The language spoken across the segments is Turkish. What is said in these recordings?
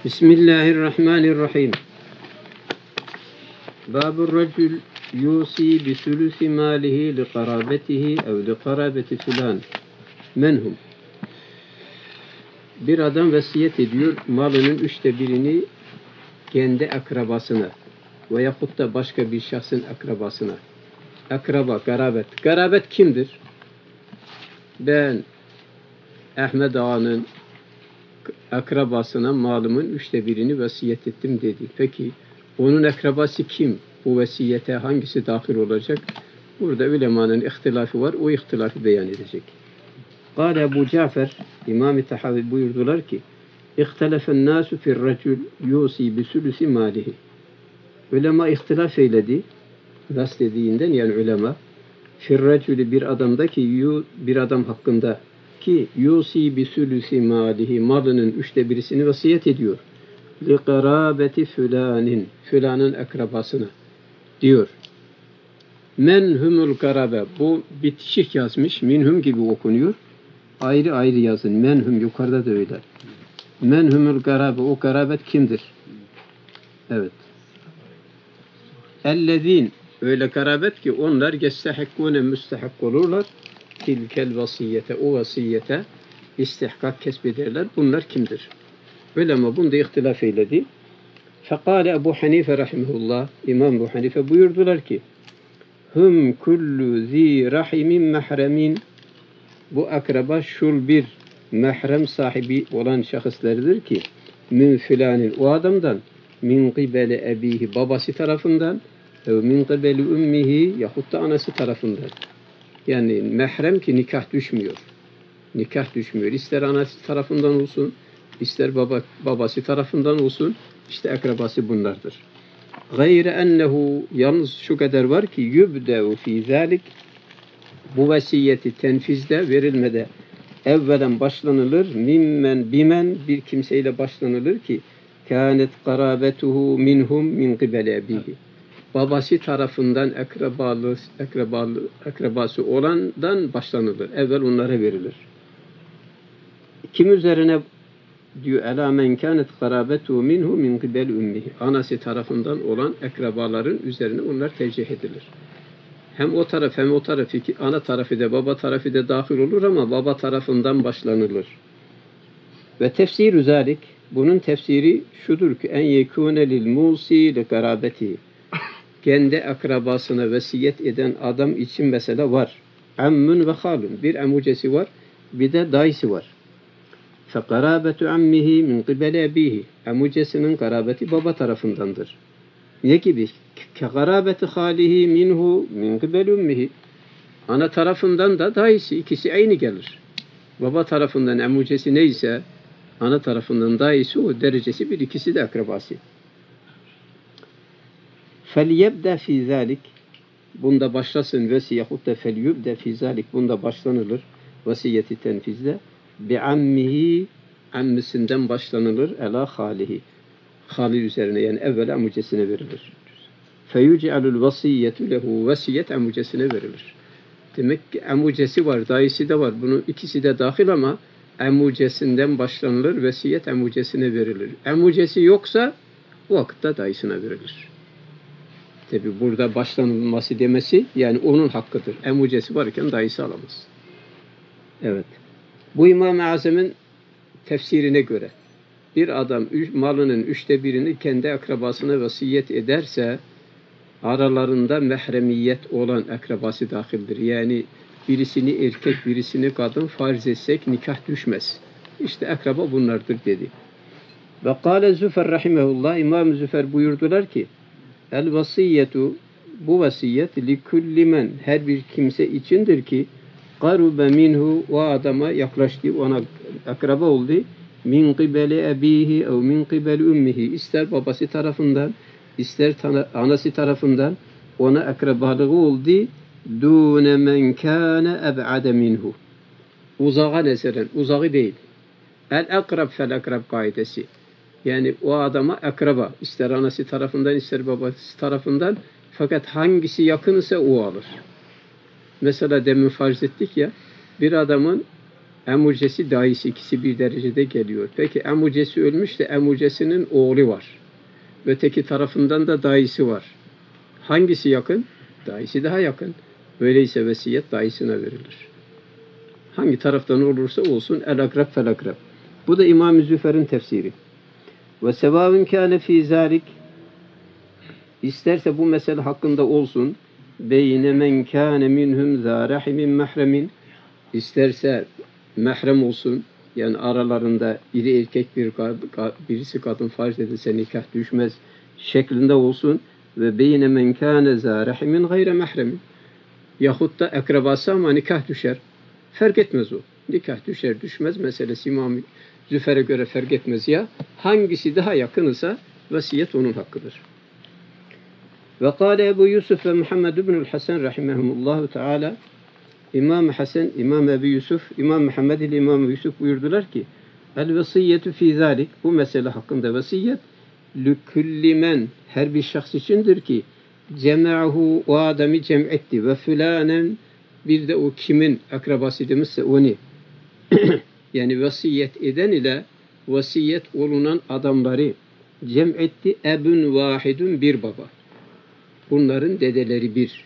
Bismillahirrahmanirrahim. Babur racul yusi bi sulusi malihi li karabetihi ev li karabeti filan. Menhum. Bir adam vasiyet ediyor malının 1/3'ünü kendi akrabasına veyahut da başka bir şahsın akrabasına. Akraba, garabet. Garabet kimdir? Ben Ahmet Ağa'nın akrabasına malımın 1/3'ünü vasiyet ettim dedi. Peki onun akrabası kim? Bu vasiyete hangisi dahil olacak? Burada ulemanın ihtilafı var. O ihtilafı beyan edecek. Kâle Ebu Cafer, İmam-ı Tahavi buyurdular ki İhtelefen nâsu firracul yusi bisülüsi mâlihi. Ulema ihtilaf eyledi. Nas dediğinden yani ulema. Firracülü bir adamdaki bir adam hakkında ki yusi bisülüsi mâlihi malının 1/3'sini vasiyet ediyor. Li karabeti fülanin filanın akrabasına diyor. Menhumul karabe. Bu bitişik yazmış. Minhum gibi okunuyor. Ayrı ayrı yazın. Menhum yukarıda da öyle. Menhumul karabe. O karabet kimdir? Evet. Ellezîn. Öyle karabet ki onlar yestehikkûne müstehak olurlar. Tilkel vasiyete. O vasiyete istihkak kesbederler. Bunlar kimdir? Öyle ama bunda ihtilaf eyledi. Fekâle Ebu Hanife rahimehullah. İmam Ebu Hanife buyurdular ki hum kullu zi rahimin mehremin. Bu akraba şul bir mehrem sahibi olan şahıslardır ki min filanin o adamdan min qibeli ebihi babası tarafından min qibeli ummihi yahut da anası tarafından. Yani mehrem ki nikah düşmüyor. Nikah düşmüyor. İster anası tarafından olsun, ister babası tarafından olsun, işte akrabası bunlardır. Gayre ennehu yalnız şu kadar var ki yubde'u fi zalik bu vasiyeti tenfizde verilmede evvelen başlanılır bimen bir kimseyle başlanılır ki kânet karabetuhu minhum min qibeli ebihi. Babası tarafından akrabası olandan başlanılır. Evvel onlara verilir. Kim üzerine diyor ela men kânet karabetuhu minhu min qibeli ummihi. Anası tarafından olan akrabaların üzerine onlar tercih edilir. Hem o taraf hem o taraf ana tarafı da baba tarafı da dahil olur ama baba tarafından başlanılır. Ve tefsir zalik bunun tefsiri şudur ki en yekûne lil musi li karabeti. Kendi akrabasına vasiyet eden adam için mesela var. Ammun ve halun. Bir amucesi var, bir de dayısı var. Fe karabetu ammihi min qibeli ebihi. Amucesinin karabeti baba tarafındandır. Ne gibi? Kegarabeti halihi minhu min qibeli ummihi. Ana tarafından da dayısı. İkisi aynı gelir. Baba tarafından amucesi neyse ana tarafından dayısı o derecesi bir, ikisi de akrabası. Felyebde fi zalik bunda başlasın vesiyahut da felyebde fi zalik bunda başlanılır vasiyeti tenfizde bi ammihi ammisinden başlanılır ela halihi hali üzerine yani evvel amucesine verilir. Feyuc'alul vasiyetu lehu vasiyet amucesine verilir. Demek ki amucesi var, dayısı da var. Bunun ikisi de dahil ama amucesinden başlanılır, vasiyet amucesine verilir. Amucesi yoksa o vakitte dayısına verilir. Tabi burada başlanılması demesi yani onun hakkıdır. Amucesi varken dayısı alamaz. Evet. Bu İmam-ı Azam'ın tefsirine göre bir adam malının 1/3'ünü kendi akrabasına vasiyet ederse aralarında mehremiyet olan akrabası dahildir. Yani birisini erkek, birisini kadın farz etsek nikah düşmez. İşte akraba bunlardır dedi. Ve kâle Züfer rahimehullah İmam Züfer buyurdular ki el vasiyetu bu vasiyet li kulli men her bir kimse içindir ki qarube minhu o adama yaklaştı, ona akraba oldu min qibeli ebihi ev min qibeli ummihi ister babası tarafından ister anası tarafından ona akrabalığı oldu dune men kâne eb'ade minhu uzağa neseren uzağı değil el akrab fel akrab kaidesi yani o adama akraba ister anası tarafından ister babası tarafından fakat hangisi yakın ise o alır. Mesela demin farz ettik ya bir adamın Emucesi, dayısı ikisi bir derecede geliyor. Peki emucesi ölmüş de emucesinin oğlu var. Öteki tarafından da dayısı var. Hangisi yakın? Dayısı daha yakın. Öyleyse vesiyet dayısına verilir. Hangi taraftan olursa olsun el akrab fel akrab. Bu da İmam-ı Züfer'in tefsiri. Ve sevâvün kâne fî zâlik, İsterse bu mesele hakkında olsun, beyne men kâne minhum zâ rahimin mehremin, İsterse mehrem olsun, yani aralarında biri erkek birisi kadın farz edilse nikah düşmez şeklinde olsun, ve beyne men kâne zâ rahimin gayre mehremin, yahut da akrabası ama nikah düşer. Fark etmez o. Nikah düşer düşmez meselesi İmam Züfer'e göre fark etmez ya. Hangisi daha yakınsa vasiyet onun hakkıdır. Ve kâle Ebu Yusuf ve Muhammed ibnül Hasan rahimehumullahu teala, İmam Hasan, İmam Ebu Yusuf, İmam Muhammed ile İmam Yusuf buyurdular ki, el vesiyyetu fî zâlik, bu mesele hakkında vasiyet, lükülli men, her bir şahs içindir ki, cem'ahu, o adamı cem'etti ve fülanen, bir de o kimin akrabası demişse onu, yani vasiyet eden ile vasiyet olunan adamları cem'etti, ebün vahidun, bir baba. Bunların dedeleri bir.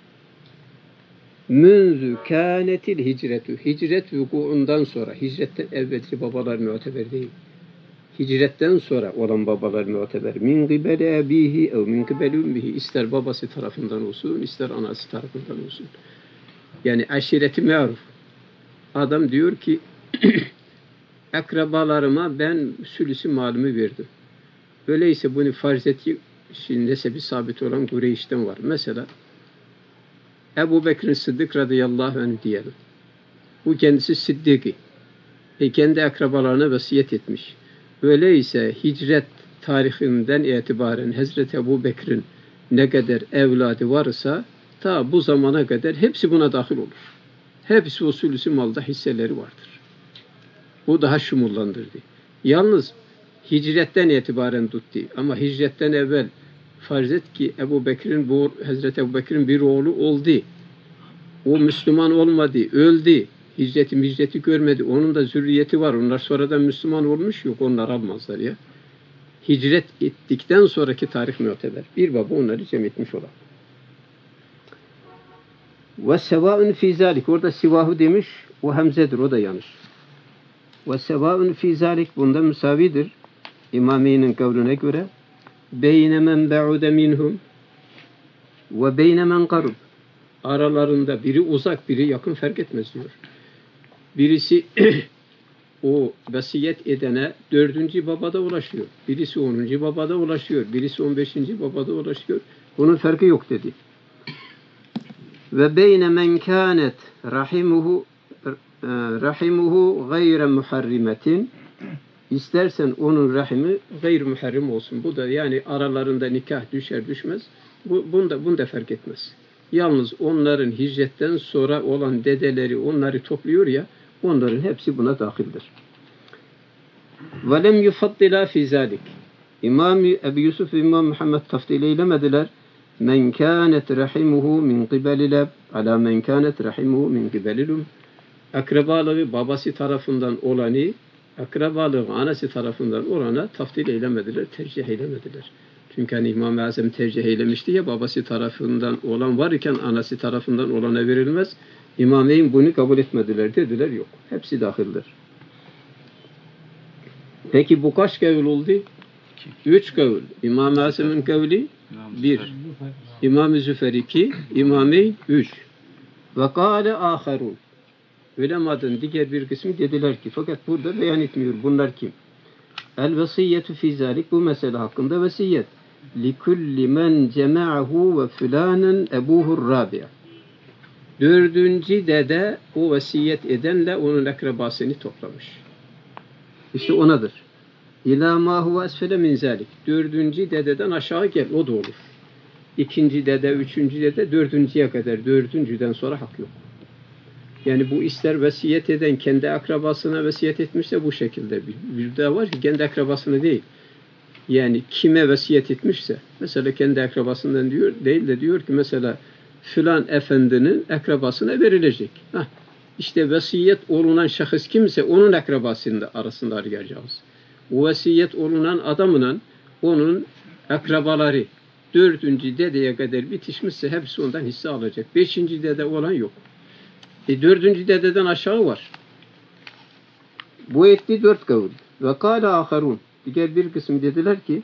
Münzü kânetil hicretu, hicret vukuundan sonra, hicretten evvelki babalar muteber değil. Hicretten sonra olan babalar muteber. Min gıbele ebihi ev min gıbele ümmihi, ister babası tarafından olsun, ister anası tarafından olsun. Yani aşireti me'ruf. Adam diyor ki, akrabalarıma ben sülüsü malımı verdim. Öyleyse bunu farz etti, şimdi nesebi sabit olan Kureyş'ten var. Mesela Ebu Bekir Sıddık radıyallahu anh diyelim. Bu kendisi Sıddık'ı. Kendi akrabalarına vasiyet etmiş. Öyleyse hicret tarihinden itibaren Hazreti Ebu Bekir'in ne kadar evladı varsa ta bu zamana kadar hepsi buna dahil olur. Hepsi o sülüsü malda hisseleri vardır. Bu daha şumullandırdı. Yalnız hicretten itibaren tuttu. Ama hicretten evvel farz et ki Hazreti Ebu Bekir'in bir oğlu oldu. O Müslüman olmadı, öldü. Hicreti görmedi. Onun da zürriyeti var. Onlar sonradan Müslüman olmuş, yok onlar almazlar ya. Hicret ettikten sonraki tarih muteber. Bir baba onları cem etmiş olan. Ve sevâun fî zâlik. Orada sivahu demiş, o hemzedir, o da yanlış. Ve sevâun fî zâlik, bunda müsavidir. İmami'nin kavline göre beyne men ba'ude minhum ve beyne men qarub, aralarında biri uzak biri yakın fark etmez diyor. Birisi o vasiyet edene 4. babada ulaşıyor. Birisi 10. babada ulaşıyor. Birisi 15. babada ulaşıyor. Bunun farkı yok dedi. Ve beyne men kânet rahimuhu gayre muharrimetin, İstersen onun rahimi gayr muharrim olsun. Bu da yani aralarında nikah düşer düşmez. Bunda fark etmez. Yalnız onların hicretten sonra olan dedeleri onları topluyor ya, onların hepsi buna dahildir. وَلَمْ يُفَضِّلَا فِي ذَٰلِكِ İmam Ebu Yusuf ve İmam Muhammed taftil eylemediler. مَنْ كَانَتْ رَحِمُهُ مِنْ قِبَلِ الْأَبِ عَلَى مَنْ كَانَتْ رَحِمُهُ مِنْ قِبَلِ الْأُمِّ Akrabalığı babası tarafından olanı, akrabalığı anası tarafından olana taftil eylemediler, tercih eylemediler. Çünkü hani İmam-ı Azam tercih eylemişti ya, babası tarafından olan var iken anası tarafından olana verilmez. İmameyn bunu kabul etmediler, dediler yok. Hepsi dahildir. Peki bu kaç kavil oldu? 3 kavil. İmam-ı Azam'ın kavli 1. İmam-ı Züfer 2. İmameyn 3. Ve kâle âherûn. Ulemadın diğer bir kısmı dediler ki, fakat burada beyan etmiyor. Bunlar kim? El vesiyyetu fî zâlik, bu mesele hakkında vesiyet. Likulli men cema'ahu ve fülanen ebuhur rabi'a. 4. dede o vasiyet edenle onun akrabasını toplamış. İşte onadır. İlâ mâ huve esfele min zâlik. 4. dededen aşağı gel, o da olur. 2. dede, 3. dede, 4.'ye kadar. 4.'den sonra hak yok. Yani bu ister vesiyet eden kendi akrabasına vesiyet etmişse bu şekilde. Bir de var ki kendi akrabasına değil. Yani kime vesiyet etmişse, mesela kendi akrabasından diyor, değil de diyor ki mesela filan efendinin akrabasına verilecek. İşte vasiyet olunan şahıs kimse onun akrabasının arasında arayacağız. O vasiyet olunan adamla onun akrabaları 4. dedeye kadar bitişmişse hepsi ondan hisse alacak. 5. dede olan yok. 4. dededen aşağı var. Bu etti 4 kavul. Ve kâle âharûn. Diğer bir kısmı dediler ki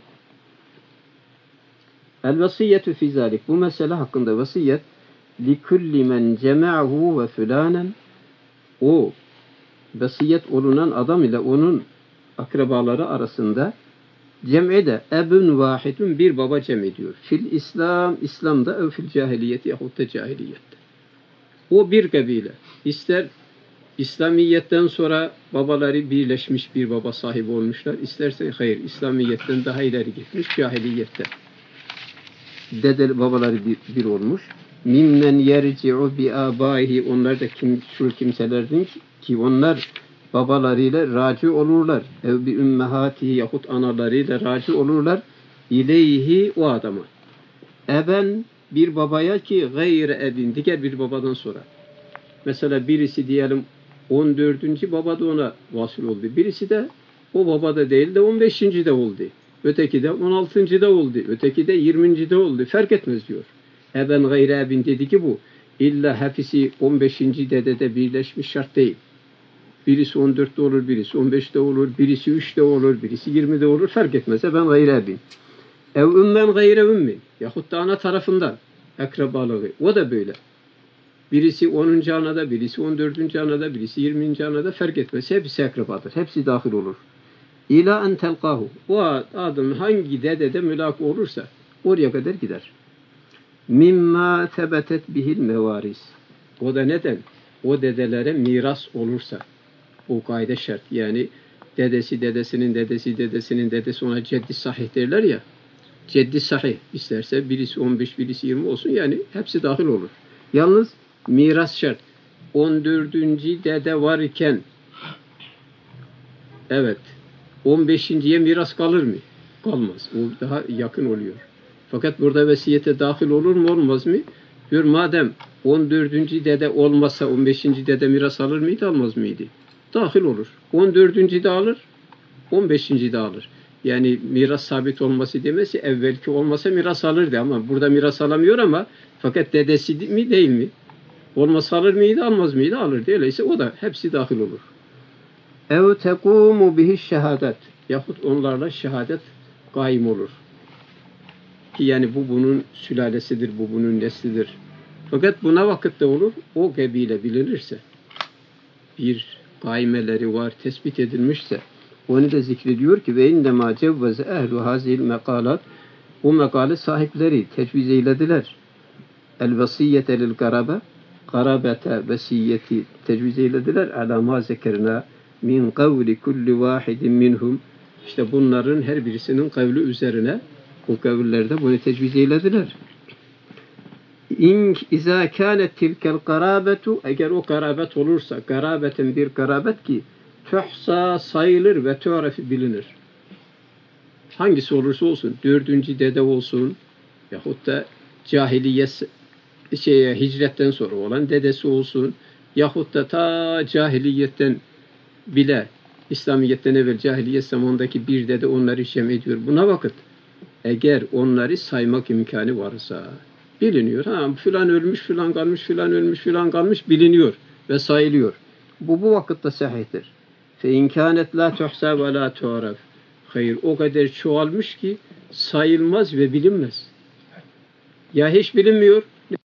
el vasiyetü fî zâlik. Bu mesele hakkında vasiyet likulli men cema'hu ve fulanen, o vasiyet olunan adam ile onun akrabaları arasında cem'i de ebun vahidun, bir baba cem ediyor. Fil İslam, İslam'da ev fil cahiliyeti yahut da cahiliyette. O bir kabile. İster İslamiyetten sonra babaları birleşmiş bir baba sahibi olmuşlar. İsterse hayır, İslamiyetten daha ileri gitmiş cahiliyette. Dede babaları bir olmuş. Mimmen yerci'u bi abaihi, onlar da şu kimselerden ki onlar babalarıyla raci olurlar. Ev bi ümmehatihi yahut analarıyla raci olurlar. İleyhi, o adama. Eben, bir babaya ki gayre ebin, diğer bir babadan sonra. Mesela birisi diyelim 14. baba da ona vasıl oldu. Birisi de o baba da değil de 15. de oldu. Öteki de 16. da oldu. Öteki de 20. de oldu. Fark etmez diyor. Eben gayre ebin dedi ki bu. İlla hepsi 15. dedede birleşmiş şart değil. Birisi 14'te olur, birisi 15'te olur, birisi 3'te olur, birisi 20'de olur. Fark etmez. Eben gayre ebin. Ev ümmen gayre ümmin. Yahut da ana tarafından akrabalığı. O da böyle. Birisi 10. anada, birisi 14. anada, birisi 20. anada fark etmez. Hepsi akrabadır. Hepsi dahil olur. İlâ en telqâhu. O adam hangi dedede mülak olursa oraya kadar gider. Mimma tebetet bihil mevaris. O da neden? O dedelere miras olursa. O kaide şart. Yani dedesi dedesinin dedesi dedesinin dedesi, ona ceddi sahih derler ya. Ceddi sahih. İsterse birisi 15, birisi 20 olsun. Yani hepsi dahil olur. Yalnız miras şart. 14. dede var iken evet 15.ye miras kalır mı? Kalmaz. O daha yakın oluyor. Fakat burada vesiyete dahil olur mu olmaz mı? Diyor madem 14. dede olmazsa 15. dede miras alır mıydı almaz mıydı? Dahil olur. 14. de alır, 15. de alır. Yani miras sabit olması demesi evvelki olmasa miras alırdı ama burada miras alamıyor ama fakat dedesi mi değil mi? Olmasa alır mıydı almaz mıydı? Alırdı. Öyleyse o da hepsi dahil olur. Ev tekumu bihi şehadet. Yahut onlarla şehadet kaim olur. Ki yani bu bunun sülalesidir, bu bunun neslidir. Fakat buna vakitte olur, o kabile bilinirse, bir kaimeleri var, tespit edilmişse, onu da zikrediyor ki ve indemâ cevveze ehlu hazil mekalat, o mekale sahipleri tecviz eylediler. El vasiyete lil garabe, garabete vesiyeti tecviz eylediler. Alâ mâ zekerna min kavli kulli vâhidin minhum. İşte bunların her birisinin kavli üzerine o kavillerde bunu tecviz eylediler. İzâ kânet tilkel garabetu, eğer o garabet olursa, garabeten bir garabet ki tuhsa sayılır ve tu'refi bilinir. Hangisi olursa olsun, 4. dede olsun yahut da cahiliyet hicretten sonra olan dedesi olsun yahut da ta cahiliyetten bile İslamiyetten evvel cahiliyet zamanındaki bir dede onları cem ediyor. Buna vakit eğer onları saymak imkanı varsa biliniyor. Ha, filan ölmüş, filan kalmış, filan ölmüş, filan kalmış biliniyor ve sayılıyor. Bu vakitte sahihtir. Fe inkânet la tuhsa ve la tu'raf. Hayır, o kadar çoğalmış ki sayılmaz ve bilinmez. Ya hiç bilinmiyor.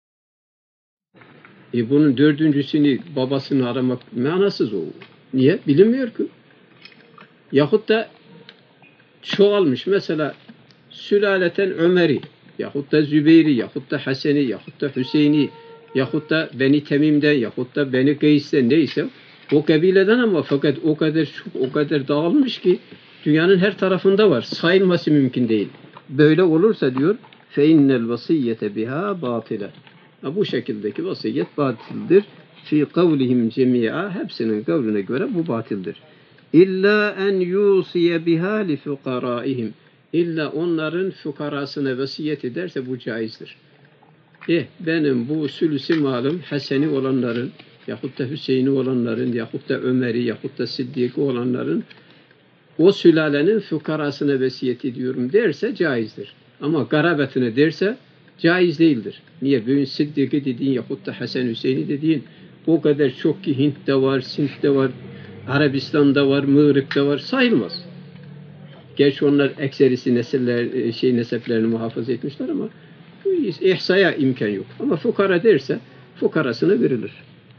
Bunun 4.'sünü babasını aramak manasız o. Niye? Bilinmiyor ki. Yahut da çoğalmış. Mesela sülaleten Ömer'i, yahut da Zübeyir'i, yahut da Hasen'i, yahut da Hüseyin'i, yahut da Beni Temim'den, yahut da Beni Kays'ten neyse o kabileden ama fakat o kadar çok, o kadar dağılmış ki dünyanın her tarafında var. Sayılması mümkün değil. Böyle olursa diyor فَاِنَّ الْوَصِيَّةَ بِهَا بَاطِلَةً. Bu şekildeki vasiyet batildir. Fi kavlihim cemi'a, hepsinin kavline göre bu batildir. İlla en yusiye biha li fukaraihim. İlla onların fukarasına vasiyet ederse bu caizdir. Benim bu sülüsü malım Haseni olanların, yahut da Hüseyin'i olanların, yahut da Ömer'i, yahut da Sıddık'ı olanların o sülalenin fukarasına vesiyet ediyorum derse caizdir. Ama garabetine derse caiz değildir. Niye? Bugün Sıddık'ı dediğin yahut da Hasan Hüseyin'i dediğin o kadar çok ki Hint'te var, Sint'te var, Arabistan'da var, Mığrip'te var, sayılmaz. Gerçi onlar ekserisi neseplerini muhafaza etmişler ama ihsaya imkan yok. Ama fukara derse fukarasına verilir.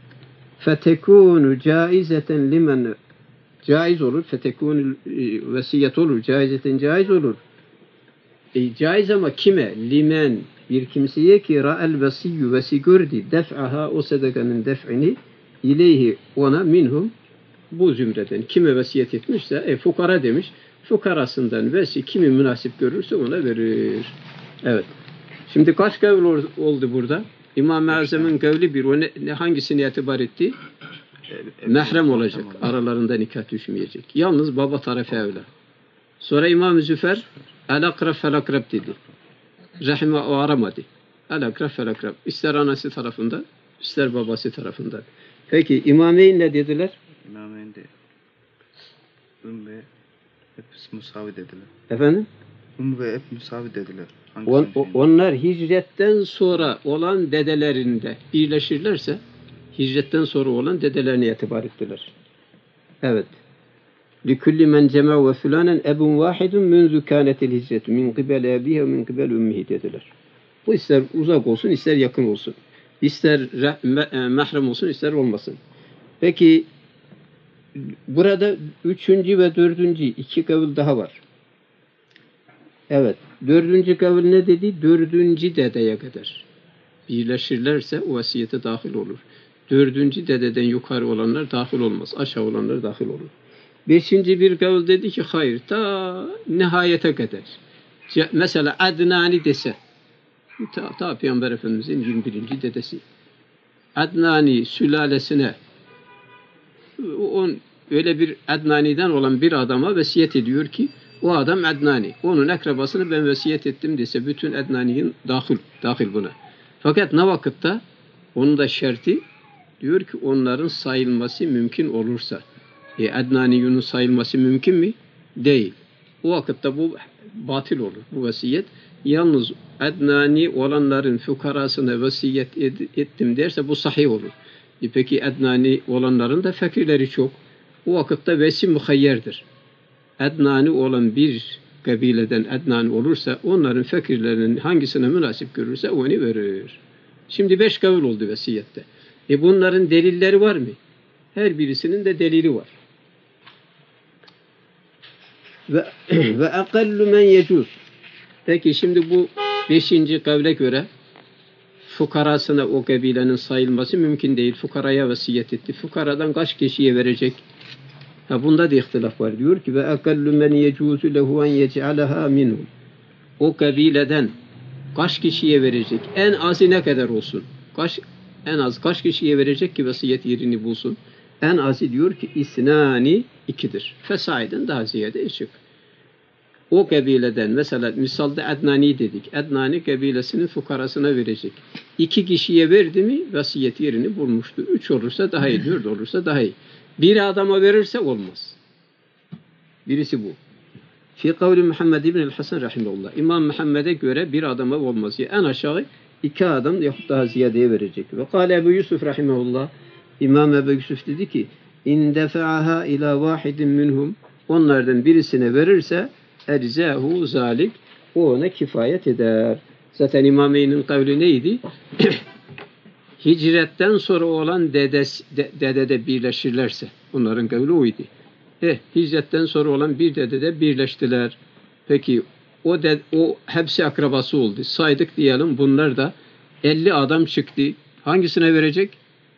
Fetekûnü caizeten limen caiz olur. Fetekûnü vesiyet olur. Caizeten caiz olur. Caiz ama kime? Limen bir kimseye ki ra'el vesiyyü vesi gördü def'aha o sadakanın def'ini ileyhi ona minhum bu zümreden kime vesiyet etmişse fukara demiş. Fukarasından vesi kimi münasip görürse ona verir. Evet. Şimdi kaç kavl oldu burada? İmam-ı Azam'ın kavli bir. O hangisini itibar etti? Mehrem olacak. Aralarında nikah düşmeyecek. Yalnız baba tarafı evla. Sonra İmam-ı Züfer el-akrab fel-akrab dedi. Rahime o aramadı. El-akrab fel-akrab. İster anası tarafından, ister babası tarafından. Peki İmameyn ne dediler? İmameyn de ve hep musavi dediler. Efendim? Ve hep musavi dediler. Onlar hicretten sonra olan dedelerinde birleşirlerse hicretten sonra olan dedelerine itibar ettiler. Evet. لِكُلِّ مَنْ جَمَعُ وَفُلَانًا اَبٌ وَاحِدٌ مُنْذُ كَانَتِ الْهِجْرَةُ مِنْ قِبَلَ أَبِيهَ وَمِنْ قِبَلِ أُمِّهِ dediler. Bu ister uzak olsun, ister yakın olsun. İster mahrem olsun, ister olmasın. Peki burada 3. ve 4. iki kavil daha var. Evet. 4. kavil ne dedi? 4. dedeye kadar. Birleşirlerse o vasiyete dahil olur. 4. dededen yukarı olanlar dahil olmaz. Aşağı olanlar dahil olur. 5. bir kavil dedi ki hayır ta nihayete kadar. Mesela Adnani dese ta Peygamber Efendimiz'in 21. dedesi. Adnani sülalesine öyle bir Adnani'den olan bir adama vesiyet ediyor ki o adam Adnani. Onun akrabasını ben vesiyet ettim dese bütün Adnani'nin dahil buna. Fakat ne vakitte onun da şerti diyor ki onların sayılması mümkün olursa. Adnani'nin sayılması mümkün mü? Değil. O vakitte bu batıl olur. Bu vesiyet. Yalnız Adnani olanların fukarasına vesiyet ettim derse bu sahih olur. Peki Adnani olanların da fakirleri çok. O vakitte vesi muhayyerdir. Adnani olan bir kabileden Adnani olursa onların fakirlerinin hangisine münasip görürse onu verir. Şimdi 5 kavil oldu vesiyette. Bunların delilleri var mı? Her birisinin de delili var. Ve akallu men yecuz. Peki şimdi bu 5. kavle göre fukarasına o kabilenin sayılması mümkün değil. Fukaraya vasiyet etti. Fukaradan kaç kişiye verecek? Bunda da ihtilaf var. Diyor ki ve akallu men yecuzu lehu en yec'alaha minhum. O kabileden kaç kişiye verecek? En azı ne kadar olsun? En az kaç kişiye verecek ki vasiyet yerini bulsun? En azı diyor ki isnani 2'dir. Fesaiden daha ziyade eşik. O kabileden mesela misalda Adnani dedik. Adnani kabilesinin fukarasına verecek. 2 kişiye verdi mi vasiyet yerini bulmuştur. 3 olursa daha iyi, 4 olursa daha iyi. Bir adama verirse olmaz. Birisi bu. Fi kavli Muhammed İbn Hasan rahimehullah. İmam Muhammed'e göre bir adama olmaz. En aşağı 2 adam yahut daha ziyadeye verecek. Ve kâle Ebu Yusuf rahimehullah. İmam Ebu Yusuf dedi ki İn defa'aha ila vahidin minhum. Onlardan birisine verirse erzahu zalik. O ona kifayet eder. Zaten İmameyn'in kavli neydi? Hicretten sonra olan dedede birleşirlerse. Onların kavli oydu. Hicretten sonra olan bir dedede birleştiler. Peki o hepsi akrabası oldu. Saydık diyelim bunlar da 50 adam çıktı. Hangisine verecek?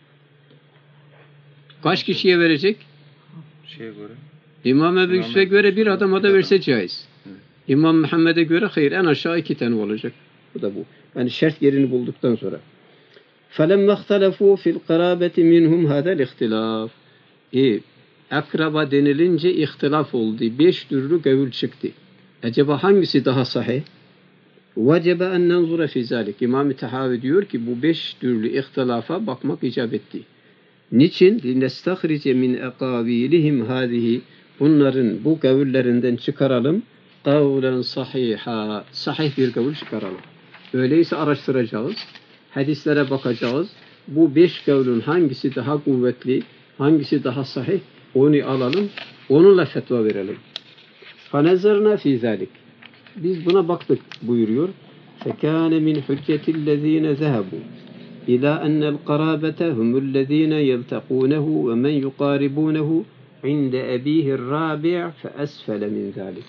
Kaç kişiye verecek? Şeye göre. İmam Ebu Yusuf'e göre bir adama da verse caiz. Evet. İmam Muhammed'e göre hayır en aşağı 2 tane olacak. Bu da bu. Yani şart yerini bulduktan sonra. فَلَمَّا اخْتَلَفُوا فِي الْقَرَابَةِ مِنْهُمْ هَذَا الْاِخْتِلَافِ Akraba denilince ihtilaf oldu. 5 türlü kavil çıktı. Acaba hangisi daha sahih? وَجَبَ اَنْ نَنْظُرَ فِي ذَلِكِ İmam-ı Tahavi diyor ki bu 5 türlü ihtilafa bakmak icap etti. Niçin? Linestahrice min ekavilihim hadihi. Bunların bu kavillerinden çıkaralım. Kavlen sahiha. Sahih bir kavil çıkaralım. Öyleyse araştıracağız. Hadislere bakacağız. Bu 5 kavlün hangisi daha kuvvetli, hangisi daha sahih, onu alalım. Onunla fetva verelim. فَنَزَرْنَا فِي ذَٰلِكِ Biz buna baktık buyuruyor. فَكَانَ مِنْ حُجَّةِ الَّذ۪ينَ ذَهَبُوا إِلَى أَنَّ الْقَرَابَةَ هُمُ الَّذ۪ينَ يَلْتَقُونَهُ وَمَنْ يُقَارِبُونَهُ عِنْدَ أَب۪يهِ الرَّابِعِ فَأَسْفَلَ مِنْ ذَٰلِكِ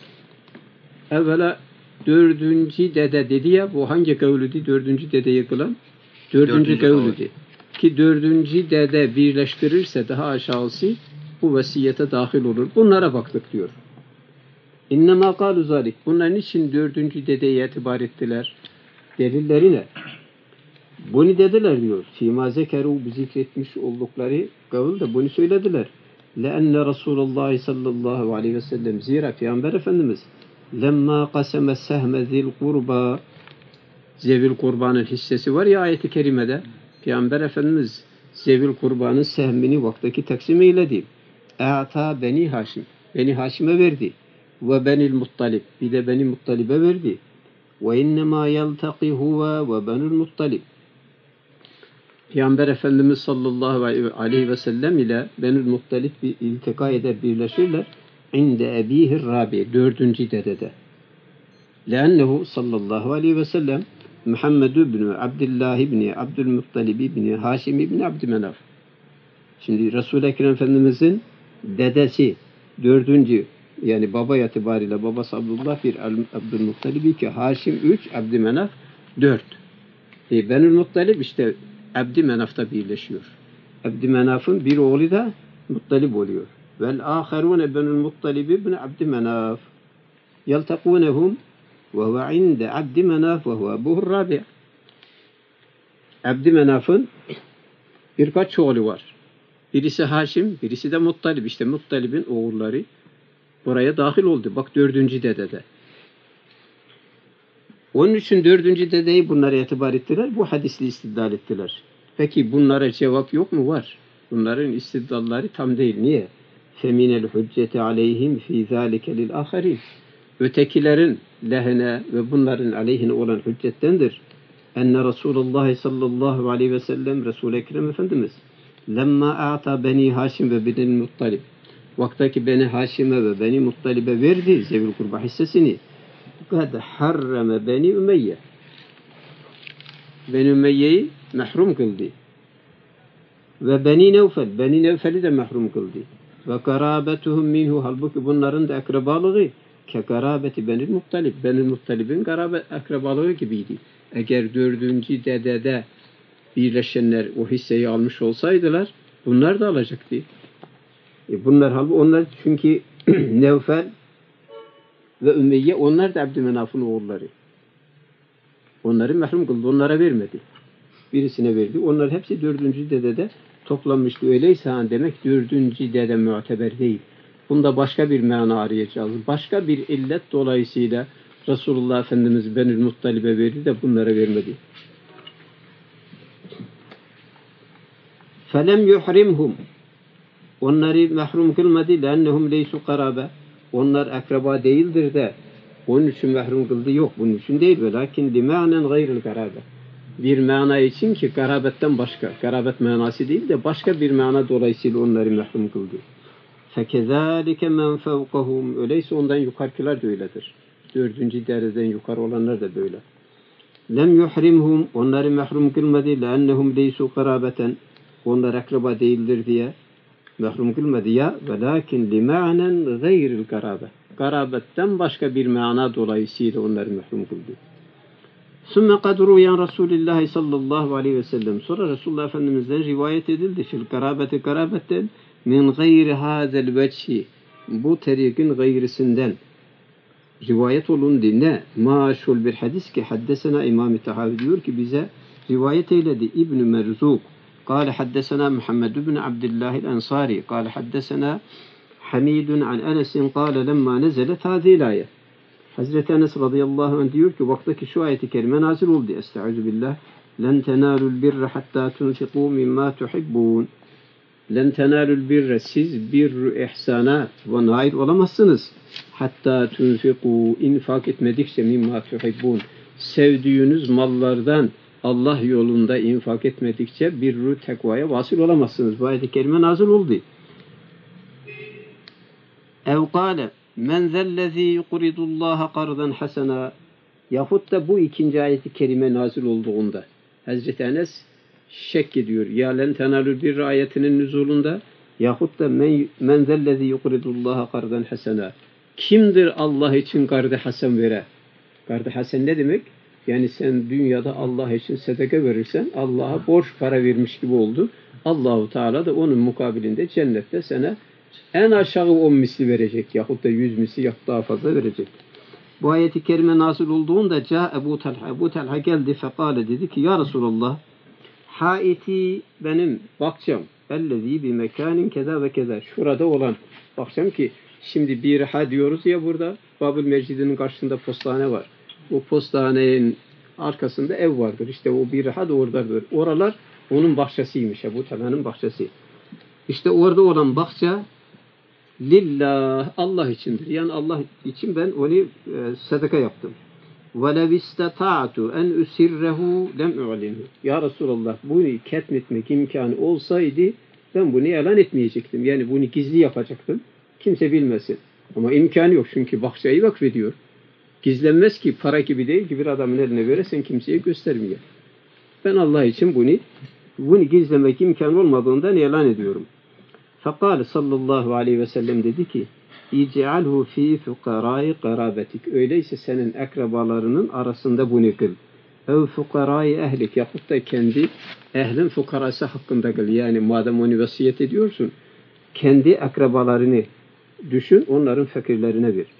Evvela 4. dede dedi ya, bu hangi kavlüdü 4. dedeyi kılan? 4. kavlüdü. Ki 4. dede birleştirirse daha aşağısı bu vesiyete dahil olur. Bunlara baktık diyor. İnnemâ kâlu zâlik. Bunların için 4. dedeye itibar ettiler. Delilleri ne? Bunu dediler diyor. Fîmâ zekerû bu zikretmiş oldukları kavul da bunu söylediler. لَأَنَّ Resulullah sallallahu aleyhi ve sellem zira Peygamber Efendimiz lemma kaseme sehme zil kurba zevil kurbanın hissesi var ya ayeti kerimede. Peygamber Efendimiz zevil kurbanın sehmini vaktaki taksim eyledi. E'ta beni Haşim. Beni Haşim'e verdi. Ve benil Muttalib. Bir de Beni Muttalib'e verdi. Ve innemâ yeltaqi huve ve benil Muttalib. Peygamber Efendimiz sallallahu aleyhi ve sellem ile Benül Muttalib bir iltika eder, birleşirler. İnde ebihir rabi, 4. dedede. Lennehu sallallahu aleyhi ve sellem Muhammed ibn Abdullah ibn Abdülmuttalib ibn Haşim ibn Abdümenaf. Şimdi Resul-i Ekrem Efendimizin dedesi 4. yani baba itibariyle babası Abdullah 1, Abdülmuttalib 2, Haşim 3, Abdümenaf 4. Benül Muttalib işte Abdümenaf'ta birleşiyor. Abdümenaf'ın bir oğlu da Muttalib oluyor. Vel âherûne benül Muttalib ibn Abdümenaf. Yeltekûnehum ve huve inde Abdümenaf ve huve buhur rabi'. Abdümenaf'ın birkaç oğlu var. Birisi Haşim, birisi de Muttalib. İşte Muttalib'in oğulları buraya dahil oldu. Bak 4. dedede. Onun için 4. dedeyi bunlara itibar ettiler. Bu hadisle istidlal ettiler. Peki bunlara cevap yok mu? Var. Bunların istidlalları tam değil. Niye? فَمِنَ الْحُجَّةِ عَلَيْهِمْ فِي ذَٰلِكَ لِلْآخَرِينَ Ötekilerin lehine ve bunların aleyhine olan hüccettendir. Enne Resulullah sallallahu aleyhi ve sellem Resul-i Ekrem Efendimiz lemma a'ta Beni Haşim ve Beni Muttalib vaktaki Beni Haşim'e ve Beni Muttalib'e verdi zevil kurba hissesini. Kad harrame Beni Ümeyye. Beni Ümeyye'yi mahrum kıldı. Ve Beni Nevfel. Beni Nevfel'i de mahrum kıldı. Ve karabetuhum minhu. Halbuki bunların da akrabalığı ke karabeti Beni Muttalib. Beni Muttalib'in akrabalığı gibiydi. Eğer 4. dedede birleşenler o hisseyi almış olsaydılar bunlar da alacaktı. Bunlar halbuki onlar çünkü Nevfel ve Ümeyye onlar da Abdümenaf'ın oğulları. Onları mahrum kıldı. Onlara vermedi. Birisine verdi. Onlar hepsi 4. dedede toplanmıştı. Öyleyse demek 4. dede muteber değil. Bunda başka bir mana arayacağız. Başka bir illet dolayısıyla Resulullah Efendimiz Benül Muttalib'e verdi de bunlara vermedi. Felem yuhrimhum. Onları mahrum kılmadı. Lennehum leysu karabe. Onlar akraba değildir de onun için mahrum kıldı. Yok bunun için değil. Velakin limanen gayril karabe. Bir mana için ki karabetten başka. Karabet manası değil de başka bir mana dolayısıyla onları mahrum kıldı. Fekezalike men fevkahum. Öyleyse ondan yukarıkiler de öyledir. 4. dereceden yukarı olanlar da böyle. Lem yuhrimhum. Onları mahrum kılmadı. Lennehum leysu karabeten. Onlar akraba değildir diye mahrum kılmadı ya. Velakin limanen gayril karabe. Karabetten başka bir mana dolayısıyla onları mahrum kıldı. Sümme kadru yan Resulullah sallallahu aleyhi ve sellem. Sonra Resulullah Efendimiz'den rivayet edildi. Fil karabeti karabetten min gayri hazel veçhi. Bu terikin gayrisinden rivayet olundu. Ne? Maşul bir hadis ki haddesena İmam-ı Tahavi diyor ki bize rivayet eyledi İbn-i Merzuk. قال حدثنا محمد بن عبد الله الأنصاري قال حدثنا حميد عن أنس قال لما نزلت هذه الآية Hazreti Enes radıyallahu anh diyor ki vaktaki şu ayeti kerime nazil oldu. Estaizu billah. Len tenalul birre hatta tunfiqu mimma tuhibbun. len tenalul birre, siz birru ihsana ve nail olamazsınız. Hatta tunfiku, infak etmedikçe mimma tuhibbun, sevdiğiniz mallardan Allah yolunda infak etmedikçe birru tekvaya vasıl olamazsınız. Bu ayet-i kerime nazil oldu. Ev kâle men zellezî yukridullâhe kardan hasena, yahut da bu ikinci ayet-i kerime nazil olduğunda Hazreti Enes şek ediyor. Ya len tenalul bir ayetinin nüzulunda yahut da men zellezî yukridullâhe kardan hasena, kimdir Allah için gardı hasen vere? Gardı hasen ne demek? Yani sen dünyada Allah için sedeke verirsen Allah'a borç para vermiş gibi oldu. Allahu Teala da onun mukabilinde cennette sana en aşağı 10 misli verecek yahut da 100 misli yahut daha fazla verecek. Bu ayeti kerime nasıl olduğunda Ebu Talha geldi fekale, dedi ki ya Resulallah, haiti benim bahçem, ellezî bi mekânin keza ve keza, şurada olan bahçem ki şimdi bir ha diyoruz ya, burada Babül Mecid'in karşısında postane var. Bu postanenin arkasında ev vardır. İşte o bir ha da oradadır. Oralar onun bahçesiymiş. Ebu Talha'nın bahçesi. İşte orada olan bahçe lillah, Allah içindir. Yani Allah için ben onu sadaka yaptım. وَلَوْ اِسْتَطَعْتُ اَنْ اُسِرَّهُ لَمْ اُعْلِنْهُ. Ya Resulallah, bunu ketmetmek imkanı olsaydı ben bunu yalan etmeyecektim. Yani bunu gizli yapacaktım. Kimse bilmesin. Ama imkanı yok çünkü bahçeyi vakfediyor. Gizlenmez ki, para gibi değil ki bir adamın eline verirsen kimseye göstermiyor. Ben Allah için bunu gizlemek imkanı olmadığından ilan ediyorum. Fekal sallallahu aleyhi ve sellem dedi ki İc'alhu fi fukarai karabetik. Öyleyse senin akrabalarının arasında bunu kıl. Ev fukarai ehlik, yahut da kendi ehlin fukarası hakkında kıl. Yani madem onu vasiyet ediyorsun, kendi akrabalarını düşün, onların fakirlerine ver.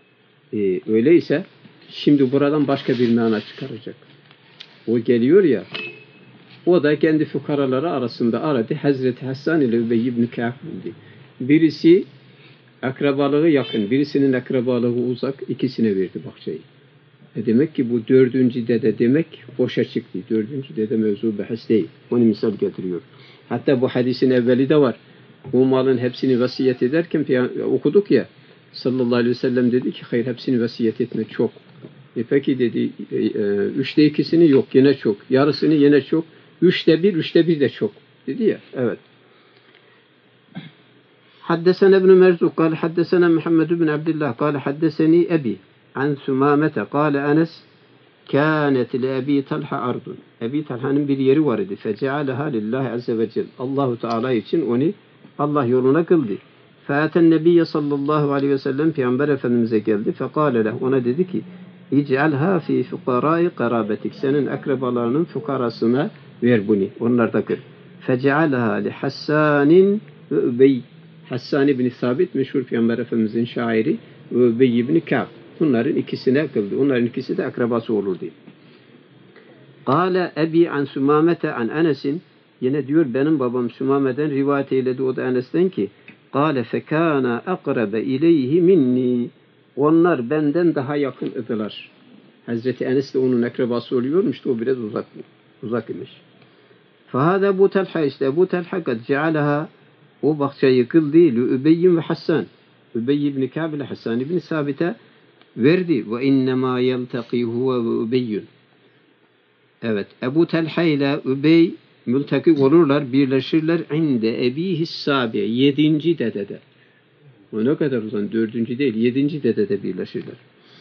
Öyleyse şimdi buradan başka bir mana çıkaracak. O geliyor ya, o da kendi fukaraları arasında aradı. Hazreti Hasan ile Übey ibn Ka'b buldu. Birisi akrabalığı yakın, birisinin akrabalığı uzak, ikisine verdi bahçeyi. Demek ki bu dördüncü dede demek boşa çıktı. Dördüncü dede mevzu bahis değil. Onu misal getiriyor. Hatta bu hadisin evveli de var. Bu malın hepsini vasiyet ederken okuduk ya, sallallahu aleyhi ve sellem dedi ki hayır, hepsini vasiyet etme, çok. Peki dedi, 3'te 2'sini yok, yine çok. Yarısını yine çok. 3'te 1, 3'te 1 de çok. Dedi ya, evet. حدثنا ابن مرزوق قال حدثنا محمد بن عبد الله قال حدثني أبي عن ثمامة قال أنس كانت لأبي طلحة أرض. Ebi Talha'nın bir yeri var idi. فَجَعَلَهَا لِلّٰهِ عَزَّ وَجَلَّ. Allah-u Teala için onu Allah yoluna kıldı. فَاَتَ النَّبِيَّ sallallahu aleyhi ve sellem, Peygamber Efendimiz'e geldi. فَقَالَ لَهُ, ona dedi ki اِجْعَلْهَا فِي فُقَرَاءِ قَرَابَتِكَ. Senin akrabalarının fukarasına ver bunu. Onlar da kır. فَجَعَلَهَا لِحَسَّانٍ وَاُبَيْ. Hassan ibn Sabit meşhur Peygamber Efendimiz'in şairi ve Übey ibn Ka'b. Bunların ikisine kıldı. Onların ikisi de akrabası olurdu. Kâle ebi an Sümâmete an Enes'in. Yine diyor benim babam Sümame'den rivayet eyledi, o da Enes'ten ki Kâle fekâna akrabe ileyhi minni. Onlar benden daha yakın idiler. Hazreti Enes de onun akrabası oluyormuş da o biraz uzak imiş. Fehâdâ Ebu Talha, işte Ebu Talha kad cealaha, o bahçeyi kıldı Übeyyin ve Hassan. Übey ibn Ka'b ile Hassan ibn Sabit'e verdi. Ve innemâ yeltaqî huve ve Übeyyün. Evet, Ebu Talha ile Übey mültaki olurlar, birleşirler inde ebihi sabi, 7. dedede. O ne kadar uzun, 4. değil, 7. dedede birleşirler.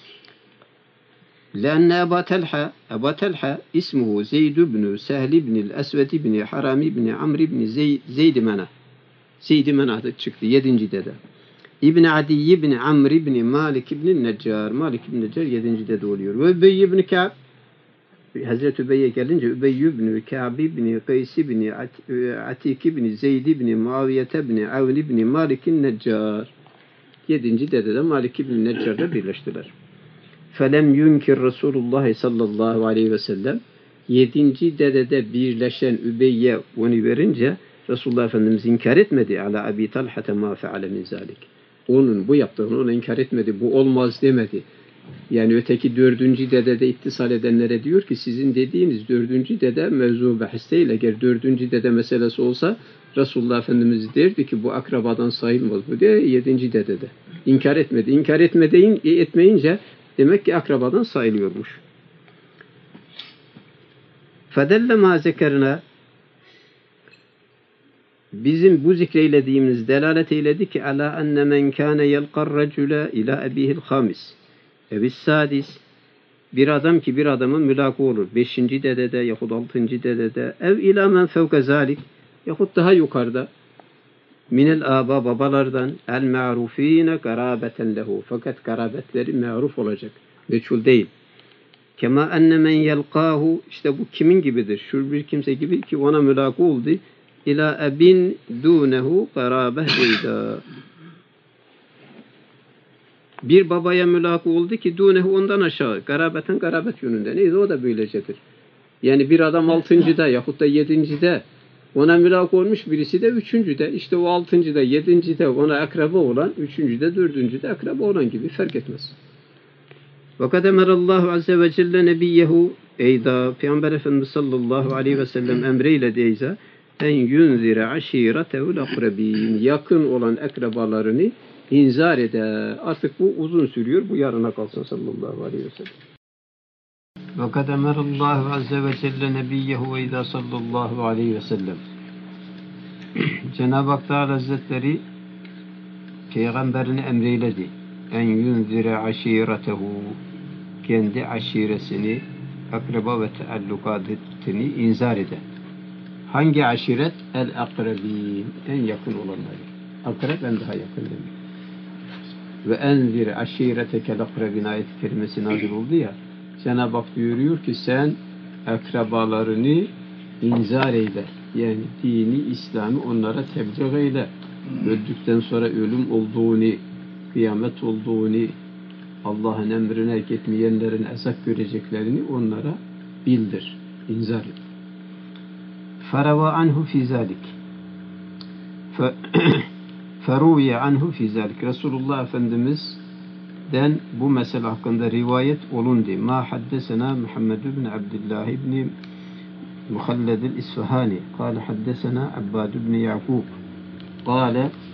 لأن أبا تلحة اسمه زيد بن سهل بن الأسود بن حرام بن عمرو بن Zeyd-i Menah'da çıktı, 7. dede. İbn Adi ibn Amr ibn Malik ibn Neccar. Malik ibn Neccar 7. dede oluyor. Ve Übey ibn Ka'b. Hazreti Übey'e gelince Übey ibn Ka'b ibn Qays ibn Atik ibn Zeyd ibn Muaviye ibn Avn ibn Malik ibn Neccar. 7. dedede Malik ibn Neccar'da birleştiler. Felem yunkir Resulullah sallallahu aleyhi ve sellem. 7. dedede birleşen Übey'e onu verince Resulullah Efendimiz inkar etmedi. Ala Abi Talha ma feale min zalik. Onun bu yaptığını ona inkar etmedi. Bu olmaz demedi. Yani öteki 4. dedede ittisal edenlere diyor ki sizin dediğiniz 4. dede mevzu bahis değil. Eğer 4. dede meselesi olsa Resulullah Efendimiz derdi ki bu akrabadan sayılmaz bu diye 7. dedede. İnkar etmedi. İnkar etmeyince demek ki akrabadan sayılıyormuş. فَدَلَّ مَا زَكَرْنَا bizim bu zikreylediğimiz delalet eyledi ki ala enne men kâne yelqar recule ila ebihil hamis evis sadis bir adam ki bir adamın mülakı olur. 5. dedede yahut 6. dedede ev ila men fevke zalik yahut daha yukarıda minel aba babalardan el ma'rufine karabeten lehu fakat karabetleri ma'ruf olacak. Meçhul değil. Kema enne men yelqahu işte bu kimin gibidir? Şu bir kimse gibi ki ona mülakı oldu. İlâ ebin dûnehu karâbeh eyda. Bir babaya mülakı oldu ki dûnehu ondan aşağı. Karabeten karabet yönünde. Neyse o da böylecedir. Yani bir adam 6.'da yahut da 7.'de ona mülakı olmuş birisi de 3.'de. İşte o 6.'da 7.'de ona akraba olan 3.'de 4.'de akraba olan gibi fark etmez. وَقَدْ اَمَرَ اللّٰهُ عَزَّ وَجَلَّ نَبِيَّهُ eyda Peygamber Efendimiz sallallahu aleyhi ve sellem emreyle eyza en yunzire aşiretehul akrabin yakın olan akrabalarını inzar eder. Artık bu uzun sürüyor. Bu yarına kalsın sallallahu aleyhi ve sellem. Ve kad emerallahu azze ve celle nebiyyehu ve idâ sallallahu aleyhi ve sellem. Cenab-ı Hak Teala Hazretleri Peygamberini emreyledi. En yunzire aşiretehu kendi aşiresini akraba ve teallukatını inzar eder. Hangi aşiret? El-akrabin. En yakın olanları. Akrab en daha yakın demek. Ve enzir aşiretekel akrabin ayet-i kerimesi nazil oldu ya. Cenab-ı Hak buyuruyor ki sen akrabalarını inzar eyle. Yani dini, İslam'ı onlara tebliğ eyle. Öldükten sonra ölüm olduğunu, kıyamet olduğunu, Allah'ın emrine gitmeyenlerin azap göreceklerini onlara bildir. İnzar et. فَرَوَى عَنْهُ فِي ذَلِكِ فَرُوِيَ عَنْهُ فِي ذَلِكِ Resulullah Efendimiz'den bu mesele hakkında rivayet olundu. مَا حَدَّسَنَا مُحَمَّدُ بْنِ عَبْدِ اللّٰهِ بْنِ مُخَلَّدِ الْإِسْفَهَانِ قال حدثنا عباد بن يعقوب قال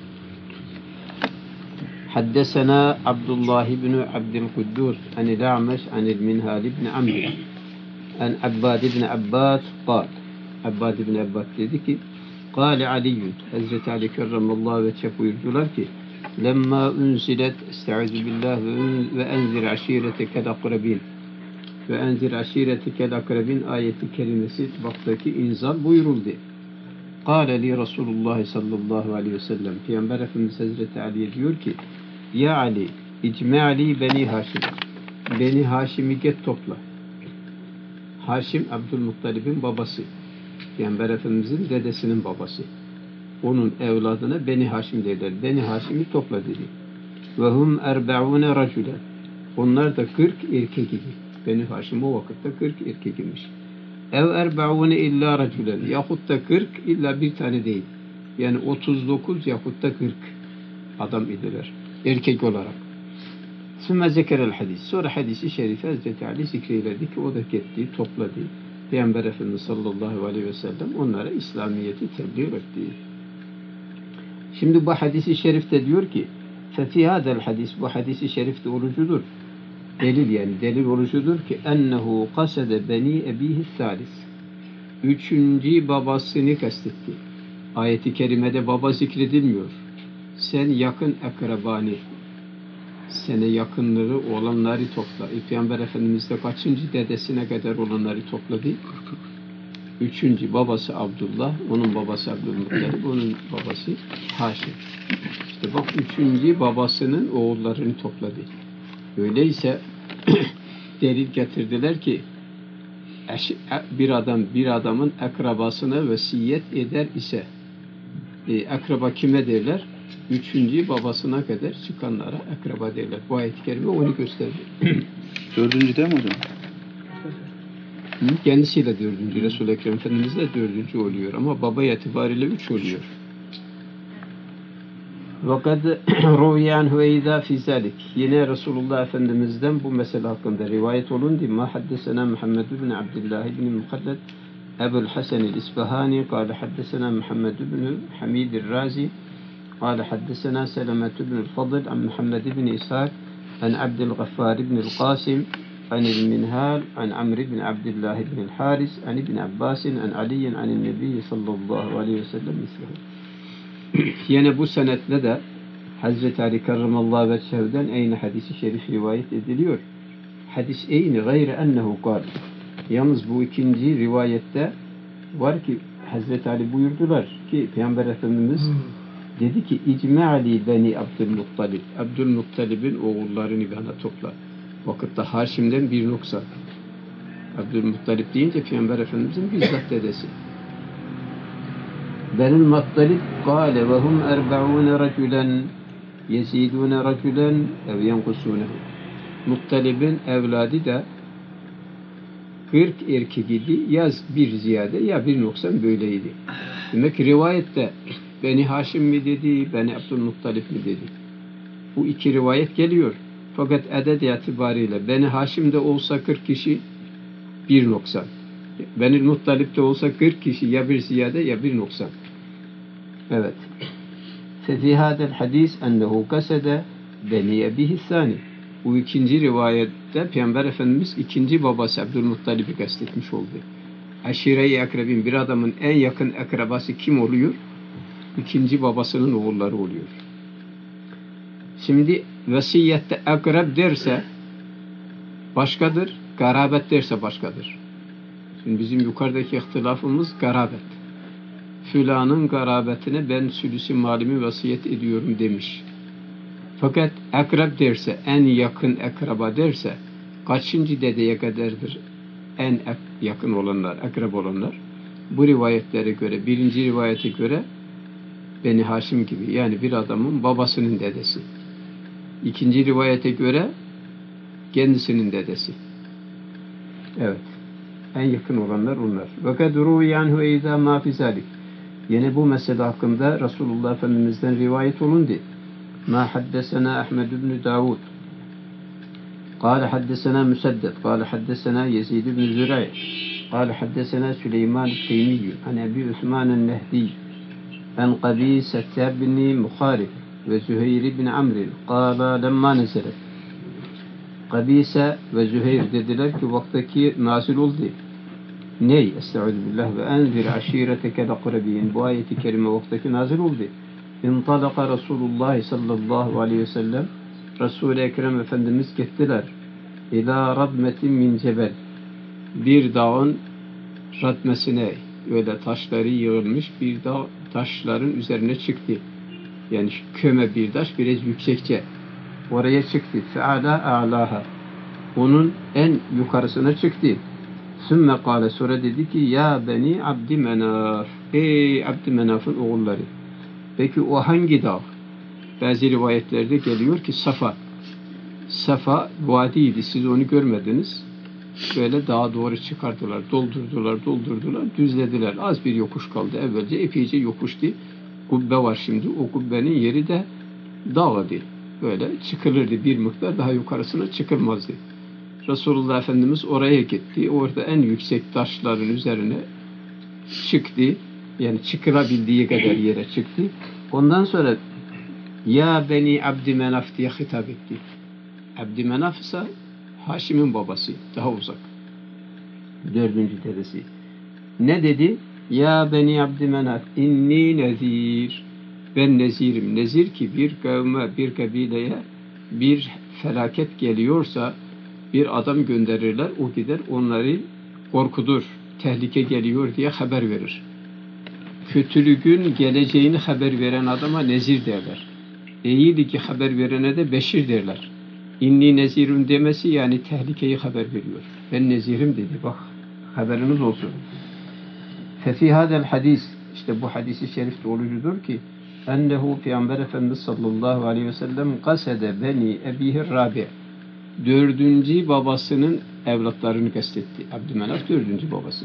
حدثنا عبد الله بن عبد القدوس عن الأعمش عن المنهال بن عمرو عن عباد بن عباس قال Abbad ibn Abbas dedi ki Kâle Aliyyün Hazreti Ali kerramallahu veçhe buyurdular ki Lemma unzilet estaizu billah ve enzir aşiretekel akrabin ve enzir aşiretekel akrabin ayeti kelimesi baktaki inzal buyuruldu. Kâle li Resulullah sallallahu aleyhi ve sellem Peygamber Efendimiz Hazreti Ali'ye diyor ki Ya Ali icme'ali beni Haşim beni Haşim'i get topla. Haşim Abdülmuttalib'in babası. Peygamber Efendimiz'in dedesinin babası. Onun evladına Beni Haşim derler. Beni Haşim'i topla dedi. Ve hum erbe'une racule. Onlar da 40 erkek idi. Beni Haşim o vakitte 40 erkek imiş. Ev erbe'une illa raculen. Yahut da 40 illa bir tane değil. Yani 39 yahut da 40 adam idiler. Erkek olarak. Sümme zekerel hadis. Sonra hadisi şerife Hazreti Ali zikreyledi ki o da gitti, topladı. Peygamber Efendimiz sallallahu aleyhi ve sellem onlara İslamiyet'i tebliğ etti. Şimdi bu hadisi şerifte diyor ki فَفِي هَذَا hadis bu hadisi şerifte orucudur. Delil yani delil orucudur ki ennehu kasede beni ebihi salis. Üçüncü babasını kastetti. Ayet-i kerimede baba zikredilmiyor. Sen yakın akrabanı sene yakınları olanları topla. Peygamber Efendimiz de kaçıncı dedesine kadar olanları topladı? 3. babası Abdullah, onun babası Abdülmuttalib, onun babası Haşim. İşte bak 3. babasının oğullarını topladı. Öyleyse delil getirdiler ki bir adamın akrabasına vesiyet eder ise akraba kime derler? 3. babasına kadar çıkanlara akraba derler. Bu ayet-i kerime onu gösterdi. 4. değil mi hocam? Kendisiyle 4. Resul-i Ekrem Efendimiz de 4. oluyor ama baba itibariyle 3 oluyor. وَقَدْ رُوِيَ عَنْهُ اَيْذَا فِي ذَلِكِ Yine Resulullah Efendimiz'den bu mesele hakkında rivayet olundu. مَا حَدَّسَنَا مُحَمَّدُ بْنِ عَبْدِ اللّٰهِ بْنِ مُخَلَّدِ أبو الحسن الإصبهاني قال حدثنا محمد بن حميد الرازي قال حدثنا سلمة بن الفضل عن محمد بن إسحاق عن عبد الغفار بن القاسم عن المنهال عن عمرو بن عبد الله بن الحارث عن ابن عباس عن علي عن النبي صلى الله عليه وسلم مثله. Yine bu senetle de Hazreti Ali karramallahu vechhü'den aynı hadisi şerif rivayet ediliyor. Hadis eyni gayre ennehu kal. Yalnız bu ikinci rivayette var ki Hazreti Ali buyurdular ki Peygamber Efendimiz dedi ki İcme'ali beni Abdülmuttalib. Abdülmuttalib'in oğullarını bana topla. Vakitte Haşim'den bir noksan. Abdülmuttalib deyince Peygamber Efendimiz'in bizzat dedesi. Benül Muttalib kâle ve hum 40 racülen yezidûne racülen ev yenkusûnehu. Muttalib'in evladı da 40 erkek idi. Ya bir ziyade ya bir noksan böyleydi. Demek ki rivayette Beni Haşim mi dedi, Beni Abdülmuttalib mi dedi. Bu iki rivayet geliyor. Fakat adet itibariyle Beni Haşim'de olsa 40 kişi bir noksan. Beni Muttalib'de olsa 40 kişi ya bir ziyade ya bir noksan. Evet. Fefi hadel hadis ennehu kasede Beni Ebihi Sani. Bu ikinci rivayette Peygamber Efendimiz ikinci babası Abdülmuttalib'i kastetmiş oldu. Aşire-i akrebin bir adamın en yakın akrabası kim oluyor? İkinci babasının oğulları oluyor. Şimdi vesiyette akrab derse başkadır, garabet derse başkadır. Şimdi bizim yukarıdaki ihtilafımız garabet. Filanın garabetine ben sülüsü malimi vasiyet ediyorum demiş. Fakat akrab derse, en yakın akraba derse, kaçıncı dedeye kadardır en yakın olanlar, akrab olanlar? Bu rivayetlere göre, birinci rivayete göre Beni Haşim gibi, yani bir adamın babasının dedesi. İkinci rivayete göre kendisinin dedesi. Evet. En yakın olanlar onlar. Ve ruyanhu eyza ma fi zalik. Yine bu mesele hakkında Resulullah Efendimiz'den rivayet olundu. Ma haddesena Ahmed ibn Davud. قال حدثنا مسدد قال حدثنا يزيد بن زريع قال حدثنا سليمان التيمي عن أبي عثمان النهدي عن قبيسة بن مخارف وزهير بن عمرو قال لما نزلت Kabise ve Züheyr dediler ki vaktaki nazil oldu. Ney? Estağfirullah ve enzir aşiretekel akrabin. Bu ayeti kerime vaktaki nazil oldu. İntalaka Resulullah sallallahu aleyhi ve sellem Resul-i Ekrem Efendimiz gittiler. İlâ radmetin min cebel. Bir dağın radmesine, öyle taşları yığılmış bir dağ taşların üzerine çıktı. Yani köme bir taş biraz yüksekçe. Oraya çıktı. Feala a'laha. Onun en yukarısına çıktı. Sümme kâle sonra dedi ki ya beni Abdümenaf. Ey Abdümenaf'ın oğulları. Peki o hangi dağ? Bazı rivayetlerde geliyor ki Safa. Safa vadiydi. Siz onu görmediniz. Böyle dağa doğru çıkardılar. Doldurdular. Düzlediler. Az bir yokuş kaldı. Evvelce epeyce yokuştu. Kubbe var şimdi. O kubbenin yeri de dağ değil. Böyle çıkılırdı bir miktar, daha yukarısına çıkılmazdı. Resulullah Efendimiz oraya gitti. Orada en yüksek taşların üzerine çıktı. Yani çıkılabildiği kadar yere çıktı. Ondan sonra ya beni Abdümenaf diye hitap etti. Abdümenaf ise Haşim'in babası. Daha uzak. 4. dedesi. Ne dedi? Ya beni Abdümenaf inni nezir. Ben nezirim. Nezir ki bir kavme, bir kabileye bir felaket geliyorsa bir adam gönderirler. O gider onları korkudur. Tehlike geliyor diye haber verir. Kötülüğün geleceğini haber veren adama nezir derler. İyiliği haber verene de beşir derler. İnni nezirun demesi yani tehlikeyi haber veriyor. Ben nezirim dedi. Bak haberiniz olsun. Fefi hadel hadis. İşte bu hadisi şerif doğrucudur ki ennehu Peygamber Efendimiz sallallahu aleyhi ve sellem kasede beni ebihi rabi. 4. babasının evlatlarını kastetti. Abdümenaf 4. babası.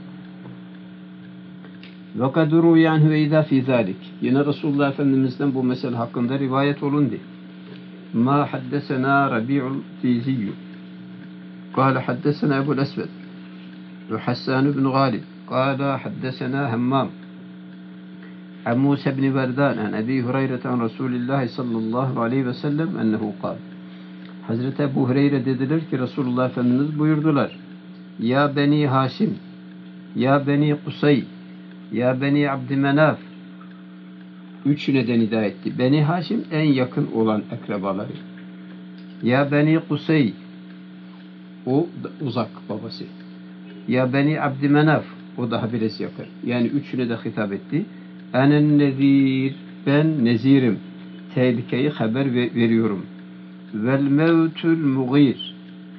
Ve kadru yanhu eyda fi zalik. Yine Resulullah Efendimiz'den bu mesele hakkında rivayet olundu. Ma haddesena Rabi'ul Fiziyyu. Kâle haddesena Ebu'l Esved ve Hassan ibn Galib. قال حدثنا همام عن موسى بن بردان عن أبي هريرة عن رسول الله صلى الله عليه وسلم أنه قال Hazreti Ebu Hureyre dediler ki Resulullah Efendimiz buyurdular. Ya Beni Haşim, Ya Beni Kusay, Ya Beni Abdümenaf. Üçüne de nida etti. Beni Haşim en yakın olan akrabaları. Ya Beni Kusay, o uzak babası. Ya Beni Abdümenaf, o daha biraz yakın. Yani üçüne de hitap etti. Enen nezir, ben nezirim. Tehlikeyi haber veriyorum. Vel mevtül mugir.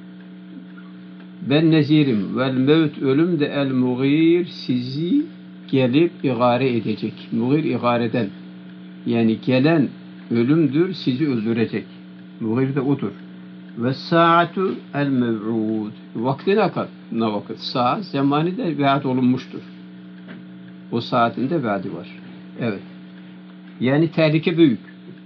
Ben nezirim. Vel mevt ölüm de el mugir sizi gelip igare edecek. Mugir igareden. Yani gelen ölümdür sizi öldürecek. Mugir de odur. Ve saatu el mev'ud. Vakti ne vakit? Saat zamanı da vaat olunmuştur. O saatin de vaadi var. Evet. Yani tehlike büyük.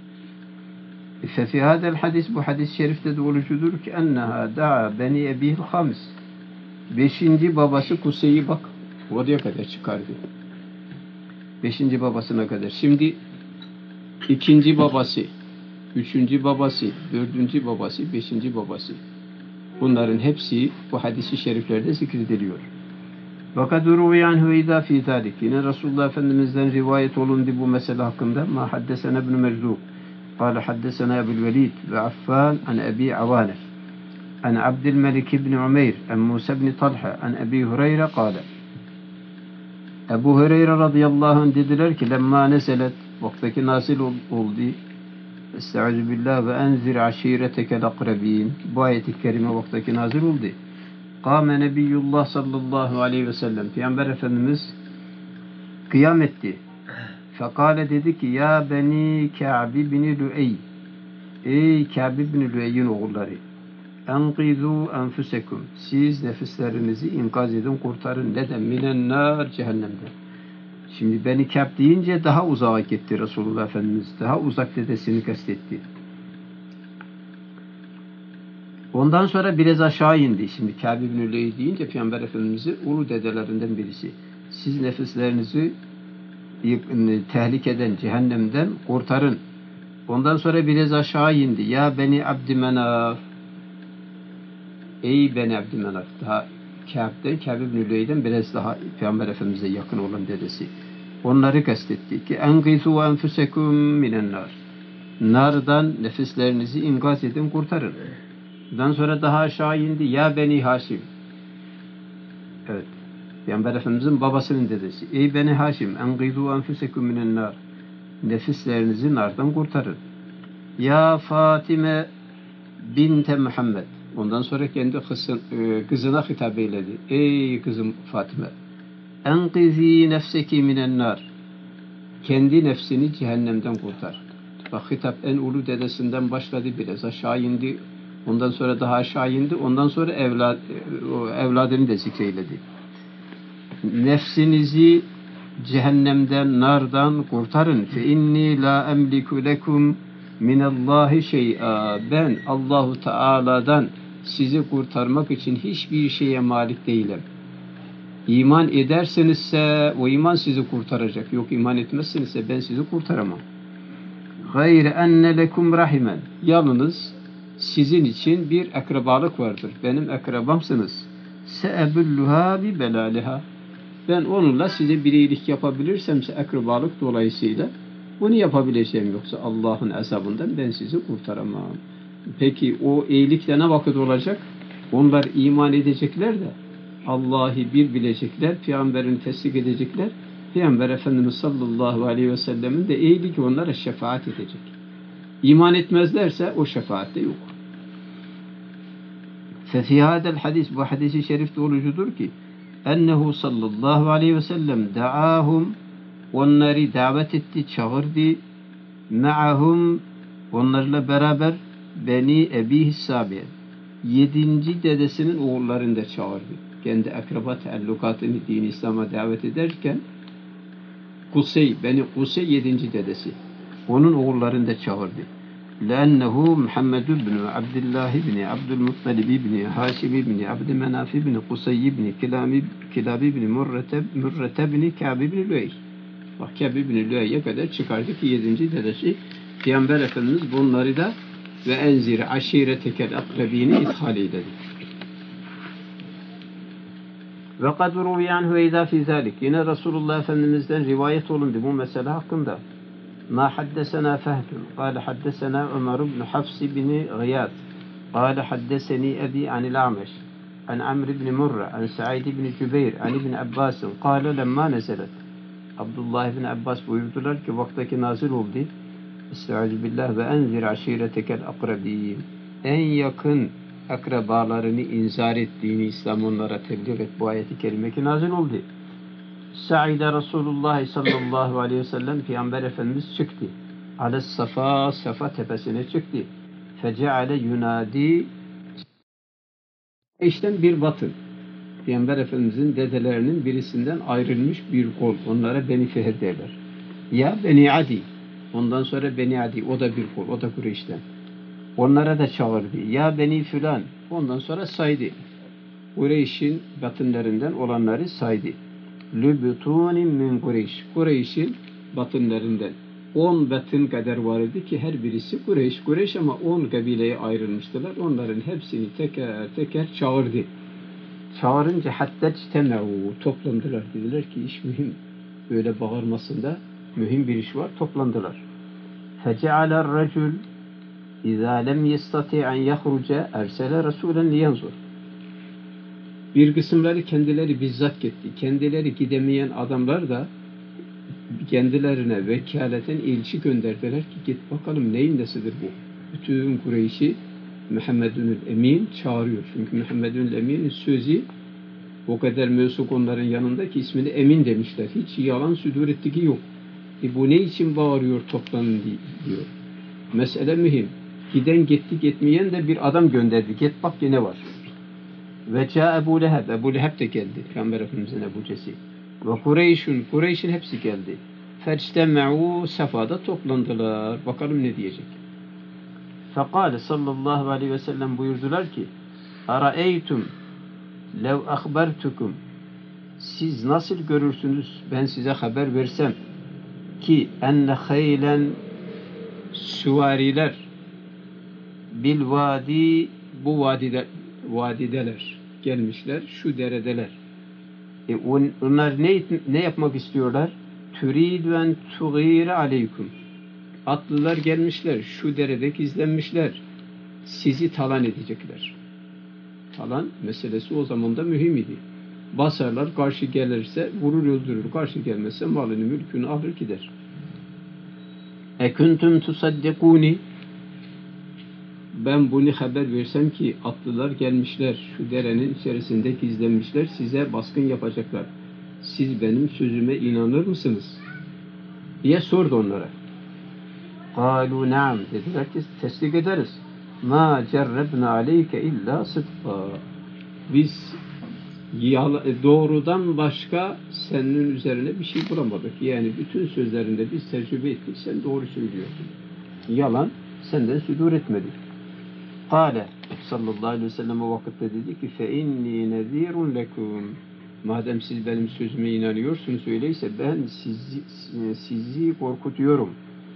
ففي هذا الحديث bu hadis-i şerifte de olucudur ki enneha da'a beni ebihil hams. Beşinci babası Kusey'i bak oraya kadar çıkardı. Beşinci babasına kadar. Şimdi ikinci babası, üçüncü babası, dördüncü babası, beşinci babası. Bunların hepsi bu hadis-i şeriflerde zikrediliyor. Fakat ruviyan hüveyda fi zalik. Yine Resulullah Efendimiz'den rivayet olundu bu mesele hakkında. Ma haddesene ibn Merzuk. قال حدثنا أبو الوليد وعفان عن أبي عوانة عن عبد الملك بن عمير عن موسى بن طلحة عن أبي هريرة قال Ebu Hureyre radıyallahu anh dediler ki lemma neselet vaktaki nazil oldu estaizu billah ve enzir aşiretekel akrabin bu ayet-i kerime vaktaki nazil oldu. Kâme nebiyyullah sallallahu aleyhi ve sellem Peygamber Efendimiz kıyam etti. Fekale dedi ki ya beni Ka'bi bin Lü'ey ey Ka'bi bin Lü'ey'in oğulları enqidû enfusekum siz nefislerinizi inkaz edin kurtarın neden minen nar cehennemden. Şimdi beni Ka'b deyince daha uzağa gitti Resulullah Efendimiz daha uzak dedesini kastetti. Ondan sonra biraz aşağı indi. Şimdi Ka'bi bin Lü'ey deyince Peygamber Efendimiz'i ulu dedelerinden birisi siz nefislerinizi tehlikeden, cehennemden kurtarın. Ondan sonra biraz aşağı indi. Ya Beni Abdümenaf ey Beni Abdümenaf daha Kâb ibn Lü'ey'den biraz daha Peygamber Efendimiz'e yakın olan dedesi. Onları kastetti ki engizû enfusekum minen nar. Nardan nefislerinizi ingaz edin, kurtarın. Ondan sonra daha aşağı indi. Ya Beni Haşim. Evet. Peygamber Efendimiz'in babasının dedesi. Ey Beni Haşim, engizû enfusekum minen nar. Nefislerinizi nardan kurtarın. Ya Fatime binte Muhammed. Ondan sonra kendi kızına hitap eyledi. Ey kızım Fatime. Engizi nefseki minen nar. Kendi nefsini cehennemden kurtar. Bak hitap en ulu dedesinden başladı biraz aşağı indi. Ondan sonra daha aşağı indi. Ondan sonra evladını da zikreyledi. Nefsinizi cehennemden, nardan kurtarın. Fe inni la emliku lekum minallahi şey'a. Ben Allahu Teala'dan sizi kurtarmak için hiçbir şeye malik değilim. İman edersenizse o iman sizi kurtaracak. Yok iman etmezsenizse ben sizi kurtaramam. Gayre enne lekum rahimen. Yalnız sizin için bir akrabalık vardır. Benim akrabamsınız. Seebulluha bi belaliha. Ben onunla size bir iyilik yapabilirsemse akrabalık dolayısıyla bunu yapabileceğim yoksa Allah'ın azabından ben sizi kurtaramam. Peki o iyilikle ne vakit olacak? Onlar iman edecekler de Allah'ı bir bilecekler, Peygamberini tesdik edecekler. Peygamber Efendimiz sallallahu aleyhi ve sellemin de iyilik onlara şefaat edecek. İman etmezlerse o şefaat de yok. Fefi hadel hadis bu hadisi şerifte olucudur ki ennehu sallallahu aleyhi ve sellem da'ahum onları davet etti, çağırdı ma'ahum onlarla beraber beni ebihi sabiye 7. dedesinin oğullarını da çağırdı. Kendi akraba taallukatını din İslam'a davet ederken Kusey, Beni Kusey 7. dedesi. Onun oğullarını da çağırdı. لأنه محمد بن عبد الله بن عبد المطلب بن هاشم بن عبد مناف بن قصي بن كلاب بن مرة بن كعب بن لؤي. Bak Kâb ibn Lüey'e kadar çıkardı ki 7. dedesi. Peygamber Efendimiz bunları da ve enzir aşiretekel akrabini ithal eyledi. Ve kad ruvi anhu eyza fi zalik. Yine Resulullah Efendimiz'den rivayet olundu bu mesele hakkında. Ma haddesena Fehdun. Kâle haddesena Ömer ibn Hafs ibn Gıyad. Kâle haddeseni ebi anil A'meş. An Amr ibn Murra. An Sa'id ibn Cübeyr. An ibn Abbas'ın. Kâle lemma nezelet. Abdullah ibn Abbas buyurdular ki vaktaki nazil oldu. Estağfirullah ve enzir aşiretekel akrabin. En yakın akrabalarını inzar ettiğini İslam onlara tebliğ et. Bu ayeti kerime ki nazil oldu. Sa'ide Resulullah sallallahu aleyhi ve sellem Peygamber Efendimiz çıktı. Ales Safa, Safa tepesine çıktı. Feceale yunadi işten bir batın. Peygamber Efendimizin dedelerinin birisinden ayrılmış bir kol. Onlara Beni Fehir derler. Ya Beni Adi. Ondan sonra Beni Adi. O da bir kol. O da Kureyş'ten. Onlara da çağırdı. Ya Beni Fülan. Ondan sonra saydı. Kureyş'in batınlarından olanları saydı. Lübütunin min Kureyş. Kureyş'in batınlarından. 10 batın kadar vardı ki her birisi Kureyş. Kureyş ama 10 kabileye ayrılmıştılar. Onların hepsini teker teker çağırdı. Çağırınca hatta toplandılar. Dediler ki iş mühim. Böyle bağırmasında mühim bir iş var. Toplandılar. فَجَعَلَ الرَّجُلُ اِذَا لَمْ يَسْتَطِعْ اَنْ يَخْرُجَ اَرْسَلَ رَسُولًا لِيَنْزُرْ. Bir kısımları kendileri bizzat gitti. Kendileri gidemeyen adamlar da kendilerine vekaleten elçi gönderdiler ki git bakalım neyin nesidir bu. Bütün Kureyş'i Muhammedül Emin çağırıyor. Çünkü Muhammedül Emin'in sözü o kadar mevsuk onların yanında ki ismini Emin demişler. Hiç yalan südür ettiği yok. Bu ne için bağırıyor toplanın diyor. Mesele mühim. Giden gitti gitmeyen de bir adam gönderdi. Git bak yine var. Ve ca Ebu Leheb. Ebu Leheb de geldi. Peygamber Efendimiz'in Ebu'cesi. Ve Kureyş'in hepsi geldi. Feçteme'u Safa'da toplandılar. Bakalım ne diyecek. Fekale sallallahu aleyhi ve sellem buyurdular ki Araeytum lev ahbertukum. Siz nasıl görürsünüz ben size haber versem ki enne haylen süvariler bil vadi bu vadideler gelmişler şu deredeler. Onlar ne yapmak istiyorlar? Turidu en tugire aleykum. Atlılar gelmişler, şu derede gizlenmişler. Sizi talan edecekler. Talan meselesi o zaman da mühim idi. Basarlar, karşı gelirse vurur öldürür, karşı gelmezse malını mülkünü alır gider. Ekuntum tusaddikuni. Ben bunu haber versem ki atlılar gelmişler, şu derenin içerisinde gizlenmişler, size baskın yapacaklar. Siz benim sözüme inanır mısınız? Diye sordu onlara. قالوا نعم dediler ki tesdik ederiz. Ma cerrebna aleyke illa sıdqa. Biz doğrudan başka senin üzerine bir şey bulamadık. Yani bütün sözlerinde biz tecrübe ettik. Sen doğru söylüyorsun. Yalan senden südur etmedik. Kale sallallahu aleyhi ve sellem o vakitte dedi ki fe inni nezirun lekum. Madem siz benim sözüme inanıyorsunuz öyleyse ben sizi korkutuyorum.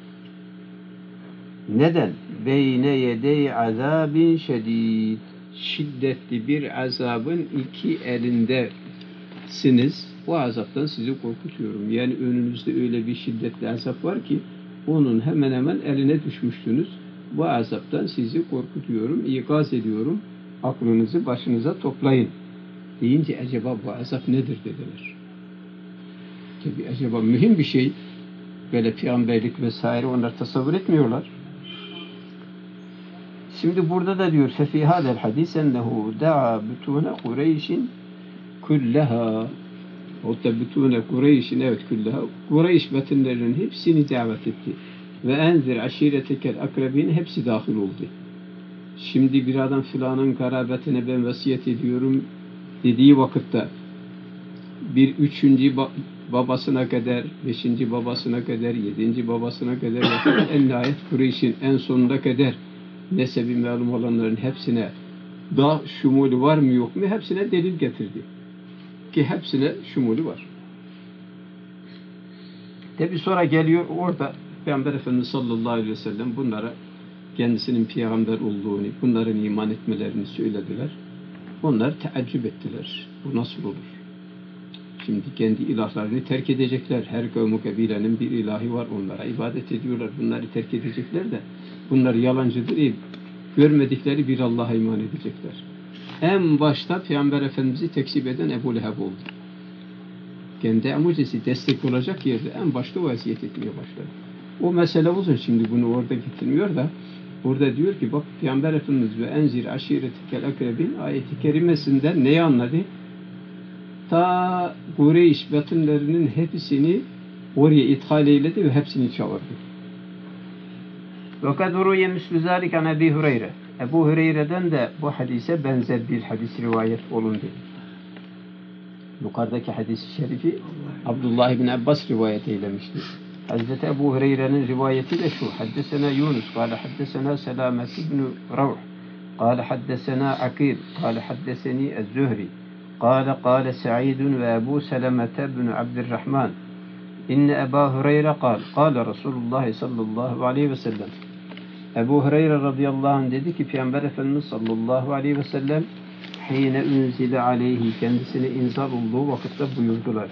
Neden? Beyne yedey azabin şedid. Şiddetli bir azabın iki elindesiniz. O azaptan sizi korkutuyorum. Yani önünüzde öyle bir şiddetli azap var ki onun hemen hemen eline düşmüşsünüz. Bu azaptan sizi korkutuyorum, ikaz ediyorum. Aklınızı başınıza toplayın. Deyince acaba bu azap nedir dediler. Tabi acaba mühim bir şey. Böyle peygamberlik vesaire onlar tasavvur etmiyorlar. Şimdi burada da diyor فَفِي هَذَا الْحَدِيث اَنَّهُ دَعَى بُتُونَ قُرَيْشٍ كُلَّهَا O da bütune Kureyş'in evet küllaha. Kureyş batınlarının hepsini davet etti. Ve enzir aşiretekel akrabin hepsi dahil oldu. Şimdi bir adam filanın garabetine ben vasiyet ediyorum dediği vakitte bir üçüncü babasına kadar, 5. babasına kadar, 7. babasına kadar, en nihayet Kureyş'in en sonuna kadar nesebi malum olanların hepsine da şumulu var mı yok mu hepsine delil getirdi. Ki hepsine şumulu var. Tabi sonra geliyor orada Peygamber Efendimiz sallallahu aleyhi ve sellem bunlara kendisinin peygamber olduğunu, bunların iman etmelerini söylediler. Onlar teaccüp ettiler. Bu nasıl olur? Şimdi kendi ilahlarını terk edecekler. Her kavmu kabilenin bir ilahi var. Onlara ibadet ediyorlar. Bunları terk edecekler de bunlar yalancıdır deyip görmedikleri bir Allah'a iman edecekler. En başta Peygamber Efendimiz'i tekzip eden Ebu Leheb oldu. Kendi mucizesi destek olacak yerde en başta vaziyet etmeye başladı. O mesele uzun, şimdi bunu orada getirmiyor da burada diyor ki bak Peygamber Efendimiz ve enzir aşiretekel akrebin ayeti kerimesinden neyi anladı? Ta Kureyş batınlarının hepsini oraya ithal eyledi ve hepsini çağırdı. Ve kad ruye mislu zalik an Ebi Hureyre. Ebu Hureyre'den de bu hadise benzer bir hadis rivayet olundu. Yukarıdaki hadis-i şerifi Abdullah ibn Abbas rivayet eylemiştir. Hazreti Ebu Hureyre'nin rivayeti de şu. Haddesena Yunus, kâle haddesena Selamet ibn Ravh, kâle haddesena Akil, kâle haddeseni Ez-Zühri, kâle Sa'idun ve Ebu Selemete ibn Abdurrahman, inne Ebu Hureyre kâle Resulullah sallallahu aleyhi ve sellem. Ebu Hureyre radıyallahu anh dedi ki Peygamber Efendimiz sallallahu aleyhi ve sellem hine unzile aleyhi kendisine inzal olduğu vakitte buyurdular.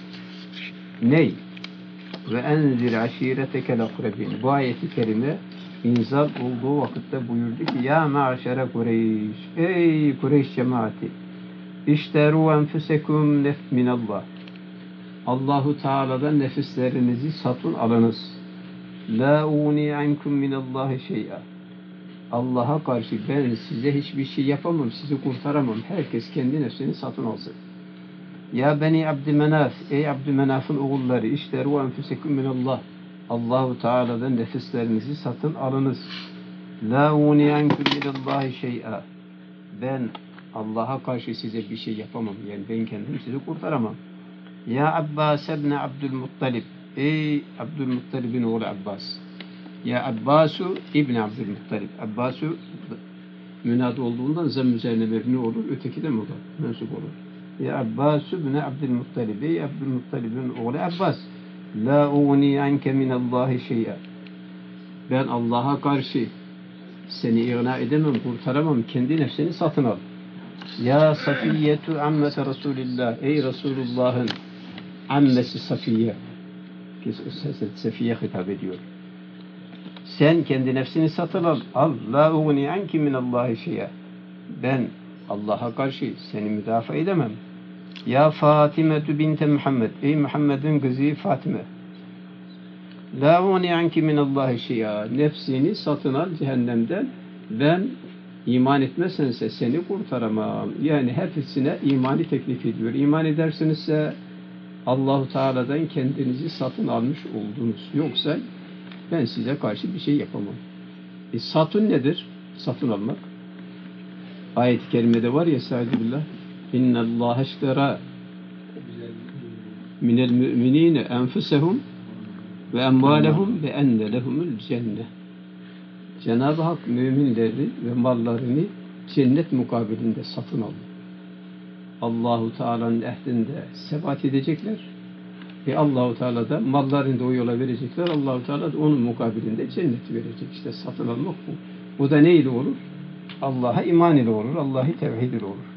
Ney? Ve enzir aşiretekel akrebin. Bu ayeti kerime inzal olduğu vakitte buyurdu ki ya ma'şere Kureyş, ey Kureyş cemaati işteru enfusekum minallah. Allahu Teala'dan nefislerinizi satın alınız. La uni ankum minallahi şey'a. Allah'a karşı ben size hiçbir şey yapamam, sizi kurtaramam. Herkes kendi nefsini satın alsın. Ya beni Abdümenaf, ey Abdümenaf'ın oğulları, işteru enfusekum minallah. Allahu Teala'dan nefislerinizi satın alınız. La uni ankum minallahi şey'a. Ben Allah'a karşı size bir şey yapamam. Yani ben kendim sizi kurtaramam. Ya Abbas ibn Abdülmuttalib, ey Abdülmuttalib'in oğlu Abbas. Ya Abbasu İbn Abdülmuttalib. Abbasu münad olduğundan zamm üzerine mebni olur. Öteki de mi olur? Mensup olur. Ya Abbasu İbn Abdülmuttalib. Ey Abdülmuttalib'in oğlu Abbas. La ugni anke minallahi şey'a. Ben Allah'a karşı seni ikna edemem, kurtaramam. Kendi nefsini satın al. Ya Safiyetu ammete Resulillah. Ey Resulullah'ın ammesi Safiye. Safiye hitap ediyor. Sen kendi nefsini satın al. La ugni anki minallahi şey'a. Ben Allah'a karşı seni müdafaa edemem. Ya Fatime binte Muhammed. Ey Muhammed'in kızı Fatime. La ugni anki minallahi şey'a. Nefsini satın al cehennemden. Ben iman etmezsense seni kurtaramam. Yani hepsine imanı teklif ediyor. İman edersinizse Allahu Teala'dan kendinizi satın almış oldunuz. Yoksa ben size karşı bir şey yapamam. Satın nedir? Satın almak. Ayet-i kerimede var ya Estağfirullah. İnnallâhe işterâ minel mü'minîne enfusehum ve emmâlehum ve enne lehumul cenne. Cenab-ı Hak müminleri ve mallarını cennet mukabilinde satın aldı. Allahu Teala'nın ehdinde sebat edecekler. Ve Allahu Teala da mallarını da o yola verecekler. Allahu Teala da onun mukabilinde cenneti verecek. İşte satın almak bu. Bu da neyle olur? Allah'a iman ile olur. Allah'ı tevhid ile olur.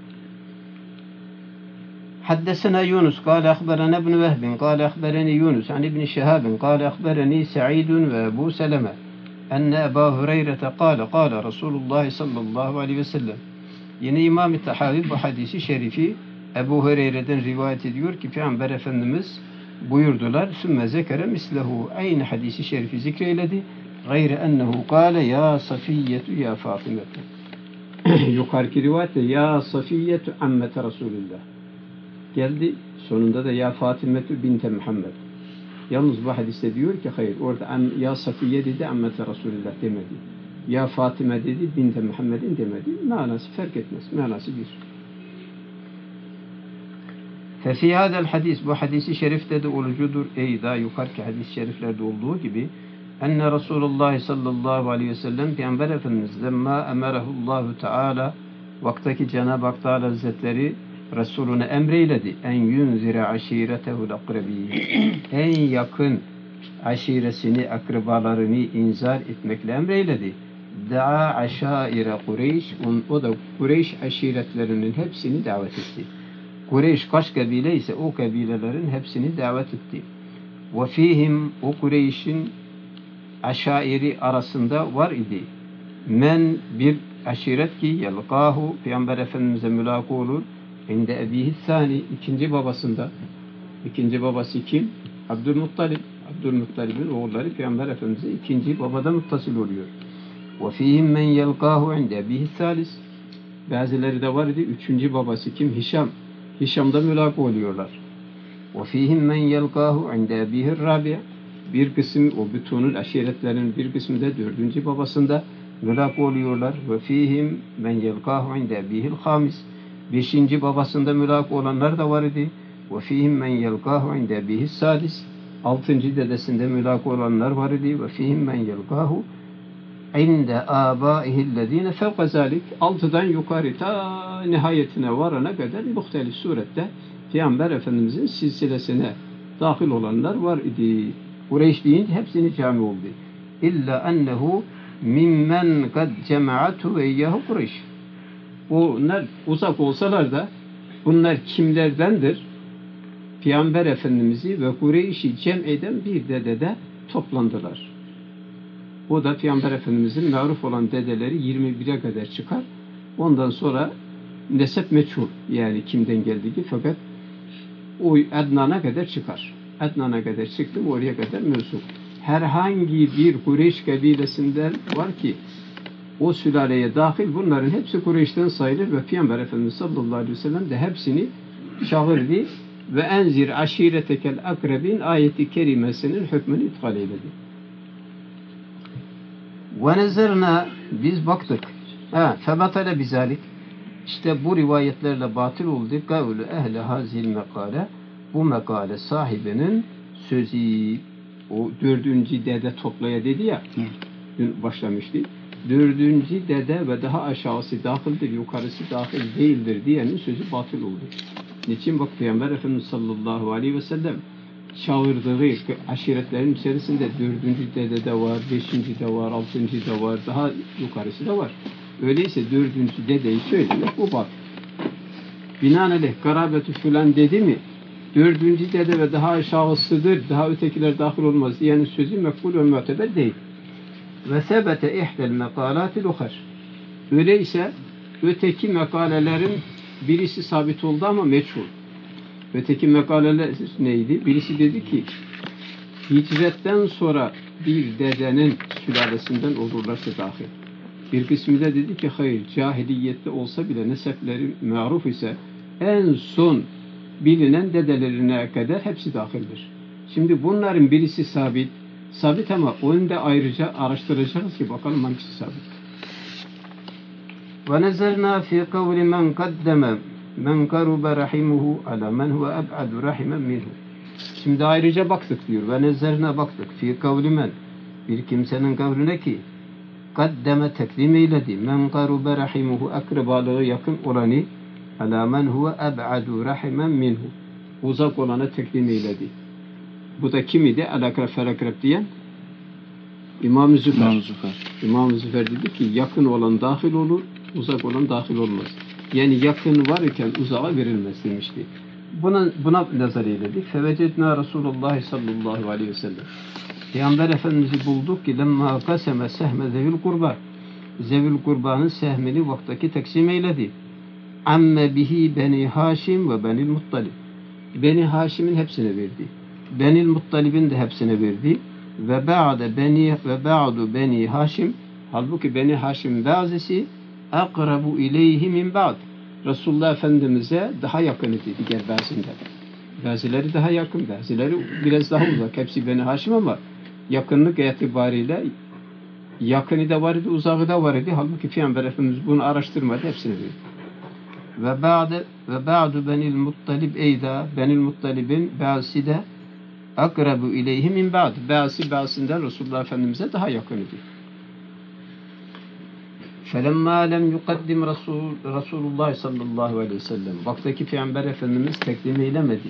Haddesena Yunus kâle ahberene ibn Vehbin kâle ahbereni Yunus an ibn Şehabin kâle ahbereni Sa'idun ve Ebu Seleme enne Ebu Hureyre'te kâle Resulullah sallallahu aleyhi ve sellem. Yine İmam-ı Tahavi bu hadisi şerifi Ebu Hureyre'den rivayet ediyor ki Peygamber Efendimiz buyurdular. Sümme zekere mislehu. Aynı hadisi şerifi zikreyledi. Gayre ennehu kâle ya Safiyyetu ya Fatimetu. Yukarıki rivayette ya Safiyyetu ammete Resulullah geldi. Sonunda da ya Fatimetu binte Muhammed. Yalnız bu hadiste diyor ki hayır. Orada ya Safiye dedi ammete Resulullah demedi. Ya Fatime dedi binte Muhammed'in demedi. Manası fark etmez. Manası bir. Fefi hadel hadis, bu hadisi şerifte de olucudur. Ey daha yukarıki hadis-i şeriflerde olduğu gibi enne Resulullah sallallahu aleyhi ve sellem Peygamber Efendimiz lemma emerahullahu teala vaktaki Cenab-ı Hak Teala Hazretleri Resulüne emreyledi. En yunzire aşiretehul akrabi. En yakın aşiresini, akrabalarını inzar etmekle emreyledi. Da'a aşaire Kureyş. O da Kureyş aşiretlerinin hepsini davet etti. Kureyş kaç kabile ise o kabilelerin hepsini davet etti. Ve fihim, o Kureyş'in aşairi arasında var idi. Men, bir aşiret ki yelqahu, Peygamber Efendimiz'e mülaka olur. İnde ebihi sani, ikinci babasında. İkinci babası kim? Abdülmuttalib. Abdülmuttalib'in oğulları Peygamber Efendimiz'e ikinci babada muttasıl oluyor. Ve fihim men yelqahu inde ebihi salis. Bazıları da var idi. Üçüncü babası kim? Hişam. Hişam'da mülaka oluyorlar. Ve fihim men yelqahu inde ebihi rabi'. Bir kısmı, o bütünün aşiretlerin bir kısmı da dördüncü babasında mülaka oluyorlar. Ve fihim men yelqahu inde ebihil hamis. Beşinci babasında mülaka olanlar da var idi. Ve fihim men yelqahu inde ebihis sadis. Altıncı dedesinde mülaka olanlar var idi. Ve fihim men yelqahu inde âbâihillezîne fevka zâlik. Altıdan yukarı ta nihayetine varana kadar muhtelif surette Peygamber Efendimizin silsilesine dahil olanlar var idi. Kureyş deyince hepsini cami oldu. İlla ennehu mimmen kad cemaatu ve iyyahu Kureyş. Onlar uzak olsalar da bunlar kimlerdendir? Peygamber Efendimiz'i ve Kureyş'i cem eden bir dedede toplandılar. O da Peygamber Efendimiz'in maruf olan dedeleri 21'e kadar çıkar. Ondan sonra nesep meçhul, yani kimden geldiği, fakat o Adnan'a kadar çıkar. Adnan'a kadar çıktı, oraya kadar mensup. Herhangi bir Kureyş kabilesinden var ki o sülaleye dahil, bunların hepsi Kureyş'ten sayılır ve Peygamber Efendimiz sallallahu aleyhi ve sellem de hepsini çağırdı ve enzir aşiretekel akrabin ayeti kerimesinin hükmünü ithal eyledi. Ve nezerna, biz baktık. Febatale bizalik. İşte bu rivayetlerle batıl oldu. Kavlu ehli hazil mekale. Bu mekale sahibinin sözü. O dördüncü dede toplaya dedi ya. Dün başlamıştı. Dördüncü dede ve daha aşağısı dahildir, yukarısı dahil değildir diyenin sözü batıl oldu. Niçin? Bak, Peygamber Efendimiz sallallahu aleyhi ve sellem çağırdığı aşiretlerin içerisinde dördüncü dede de var, beşinci de var, altıncı da var, daha yukarısı da var. Öyleyse dördüncü dedeyi söylemek bu batıl. Binaenaleyh garabetü filan dedi mi, dördüncü dede ve daha aşağısıdır, daha ötekiler dahil olmaz diyenin sözü mekbul ve muteber değil. Ve sebete ihdel mekalatil ukhar. Öyleyse öteki mekalelerin birisi sabit oldu ama meçhul. Öteki makaleler neydi? Birisi dedi ki hicretten sonra bir dedenin sülalesinden olurlarsa dahil. Bir kısmı da dedi ki hayır, cahiliyette olsa bile nesepleri maruf ise en son bilinen dedelerine kadar hepsi dahildir. Şimdi bunların birisi sabit ama onu da ayrıca araştıracağız ki bakalım hangisi sabit. Ve nezerna fi kavli men kaddeme men karuba rahimuhu ala men huve eb'adu rahimen minhu. Şimdi ayrıca baktık diyor. Ve nezerna baktık. Fi kavli men, bir kimsenin kavline ki kaddeme tekdim eyledi. Men karuba rahimuhu, akrabalığı yakın olanı, ala men huve eb'adu rahimen minhu, uzak olana tekdim eyledi. Bu da kim idi? Al-akrab fel-akrab diyen İmam-ı Züfer. İmam-ı Züfer dedi ki yakın olan dahil olur, uzak olan dahil olmaz. Yani yakın varken uzağa verilmez demişti. Buna nazar eyledik. Fevecedna Resulullah sallallahu aleyhi ve sellem. Peygamber Efendimiz'i bulduk ki lemma kaseme sehme zevil kurba. Zevil kurbanın sehmini vaktaki taksim eyledi. Amme bihi beni Haşim ve benil Muttalib. Beni Haşim'in hepsine verdi. Benil Muttalib'in de hepsine verdi. Ve ba'du beni Haşim. Halbuki beni Haşim bazısı akrabu ileyhi min ba'd. Resulullah Efendimiz'e daha yakın idi diğer bazılarından. Bazıları daha yakın, bazıları biraz daha uzak. Hepsi Beni Haşim ama yakınlık itibariyle yakını da var idi, uzağı da var idi. Halbuki Peygamber Efendimiz bunu araştırmadı, hepsini verdi. ve ba'du benil muttalib eyda benil muttalibin bazısı da akrabu ileyhi min ba'd. Bazısından Resulullah Efendimiz'e daha yakın idi. Felemma lem yukaddim Resulullah sallallahu aleyhi ve sellem. Vaktaki Peygamber Efendimiz tekdim eylemedi.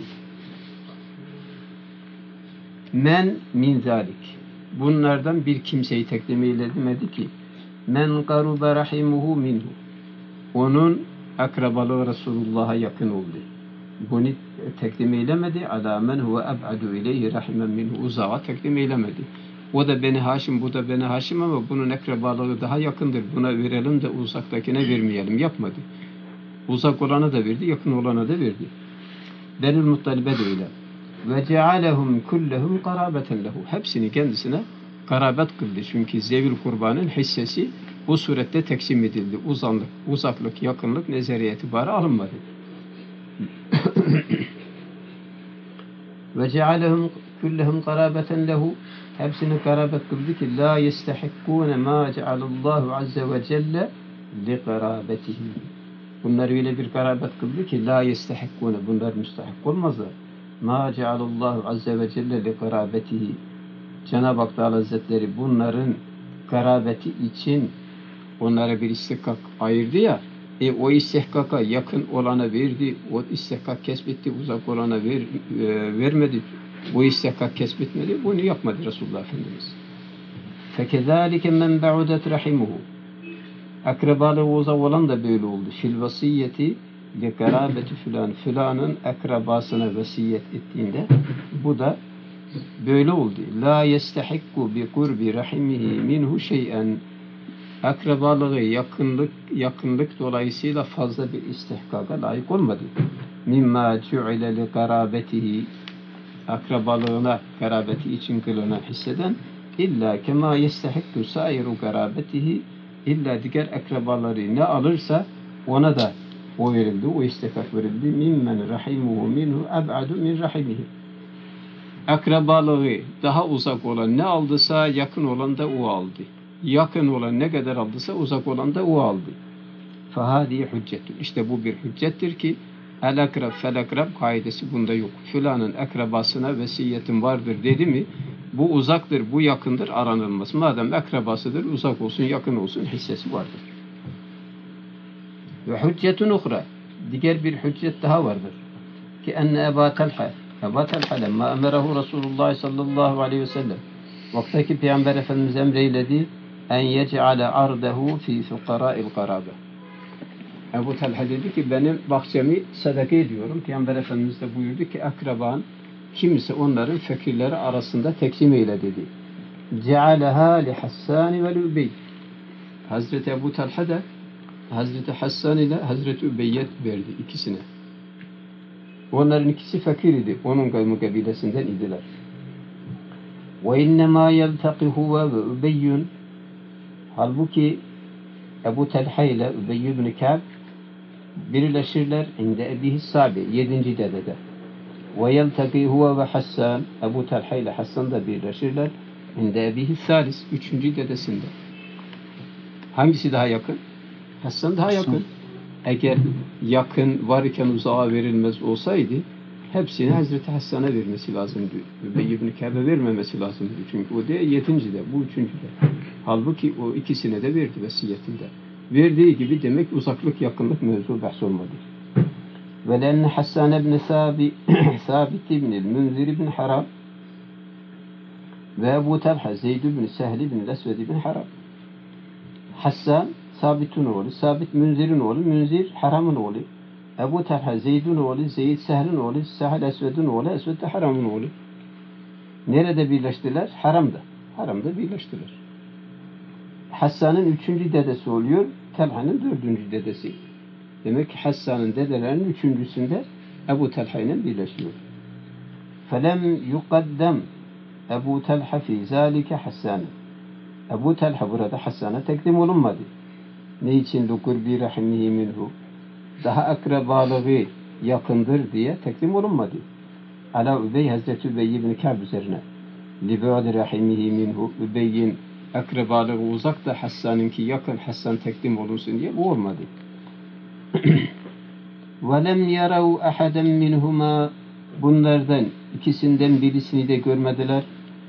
Men min zalik. Bunlardan bir kimseyi tekdim eylemedi ki men karuba rahimuhu minhu. Onun akrabalığı Resulullah'a yakın oldu. Bunu tekdim eylemedi. Ala men huve eb'adu ileyhi rahimen minhu. Uzağa tekdim eylemedi. O da Beni Haşim, bu da Beni Haşim ama bunun akrabalığı daha yakındır. Buna verelim de uzaktakine vermeyelim. Yapmadı. Uzak olana da verdi, yakın olana da verdi. Benül Muttalib'e de öyle. Ve cealehum kullehum karabeten lehu. Hepsini kendisine karabet kıldı. Çünkü zevil kurbanın hissesi bu surette teksim edildi. Uzaklık, yakınlık nezariye itibarı alınmadı. Ve cealehum kullehum karabeten lehu. Hepsini karabet kıldı ki la yestehikkûne mâ cealallahu azze ve celle li karabetihi. Bunlar öyle bir karabet kıldı ki la yestehikkûne. Bunlar müstahik olmazlar. Mâ cealallahu azze ve celle li karabetihi. Cenab-ı Hak Teala Hazretleri bunların karabeti için onlara bir istihkak ayırdı ya, o istihkaka yakın olana verdi, o istihkak kesbetti, uzak olana vermedi, o istihkak kesbetmedi, bunu yapmadı Resulullah Efendimiz. فَكَذَٰلِكَ مَنْ بَعُدَتْ رَحِمُهُ. Akrabalığı uzak olan da böyle oldu. Fil vasiyeti li karabeti filanın akrabasına vasiyet ettiğinde bu da böyle oldu. La yestahikku bi kurbi rahimihi minhu şey'en. Akrabalığı yakınlık dolayısıyla fazla bir istihkaka layık olmadı. Mimma cu'ile li karabetihi. Akrabalığına, karabeti için kılınan hisseden illa kema yestahikku sairu karabetihi. İlla diğer akrabaları ne alırsa ona da o verildi, o istihkak verildi. Mimmen rahimuhu minhu eb'adu min rahimihi. Akrabalığı daha uzak olan ne aldıysa yakın olan da o aldı. Yakın olan ne kadar aldıysa uzak olan da o aldı. Fahadi hüccetun. İşte bu bir hüccettir ki el-akrab fel-akrab kaidesi bunda yok. Filanın akrabasına vesiyetin vardır dedi mi bu uzaktır, bu yakındır aranılmaz. Madem akrabasıdır, uzak olsun, yakın olsun hissesi vardır. Ve hüccetun uhra. Diğer bir hüccet daha vardır. Ki enne Ebu Talha lemma emerahu Resulullah sallallahu aleyhi ve sellem. Vaktaki Peygamber Efendimiz emreyledi en yec'ale ardehu fi fukara'il karabe. Ebu Talha dedi ki benim bahçemi sadaka ediyorum. Peygamber Efendimiz de buyurdu ki akraban kimse onların fakirleri arasında teksim eyle dedi. Cealeha li Hassan ve Übey. Hazreti Ebu Talha da Hazreti Hassan ile Hazreti Übey'e verdi ikisine. Onların ikisi fakir idi. Onun kabilesinden idiler. Ve innemâ yelteqihu ve Übeyyun. Halbuki Ebu Talha ile Übey ibn Ka'b birleşirler inde Ebihi Sabi 7. dedede. Ve yeltaqi huve ve Hassan. Ebu Talha ile Hassan da birleşirler inde Ebihi Salis 3. dedesinde. Hangisi daha yakın? Hassan daha yakın. Eğer yakın varken uzağa verilmez olsaydı hepsini Hazreti Hassan'a vermesi lazımdı. Übey ibn Ka'b'e vermemesi lazımdı. Çünkü o da 7. de, bu 3. de. Halbuki o ikisine de verdi vesiyetinde. Verdiği gibi demek uzaklık yakınlık mevzu bahs olmadı. Ve lenne Hassan ibn Sabit ibn Münzir ibn Haram ve Ebu Talha Zeyd ibn Sehl ibn Esved ibn Haram. Hassan Sabit'in oğlu, Sabit Münzir'in oğlu, Münzir Haram'ın oğlu. Ebu Talha Zeyd'in oğlu, Zeyd Sehl'in oğlu, Sehl Esved'in oğlu, Esved de Haram'ın oğlu. Nerede birleştiler? Haram'da. Haram'da birleştiler. Hassan'ın 3. dedesi oluyor, Talha'nın 4. dedesi. Demek ki Hassan'ın dedelerinin 3.sünde Ebu Talha ile birleşiyor. Felem yukaddem Ebu Talha fi zalike Hassan'ı. Ebu Talha burada Hassan'a tekdim olunmadı. Ne için? Lukurbi rahimihi minhu. Daha akrabalığı yakındır diye tekdim olunmadı. Ala Übey Hazreti Übey ibn Ka'b üzerine. Libu'd rahimihi minhu. Übey'in akrabalığı uzak da Hassan'ınki yakın, Hassan tekdim olunsun diye bu olmadı. وَلَمْ يَرَوْا أَحَدًا مِنْهُمَا Bunlardan ikisinden birisini de görmediler.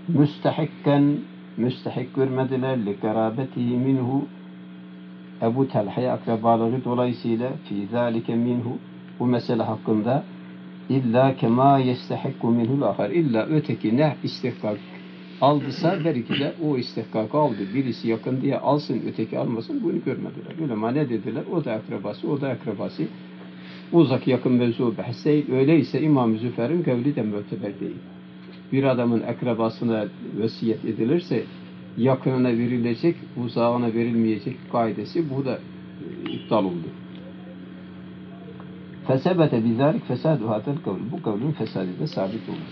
Müstehik görmediler. لِقَرَابَتِهِ minhu Ebu Talha'ya akrabalığı dolayısıyla fi zâlike minhu bu mesele hakkında illa kema yestehikku minhul ahar illa öteki ne istihkak aldıysa belki de o istihkakı aldı. Birisi yakın diye alsın, öteki almasın, bunu görmediler. Ulema ne dediler? O da akrabası, o da akrabası. Uzak yakın mevzu bahs değil. Öyleyse İmam-ı Züfer'in kavli de müteber değil. Bir adamın akrabasına vesiyet edilirse yakınına verilecek, uzağına verilmeyecek kaidesi bu da iptal oldu. Fesebete bizalik fesadu hadel kavl. Bu kavlin fesadı da sabit oldu.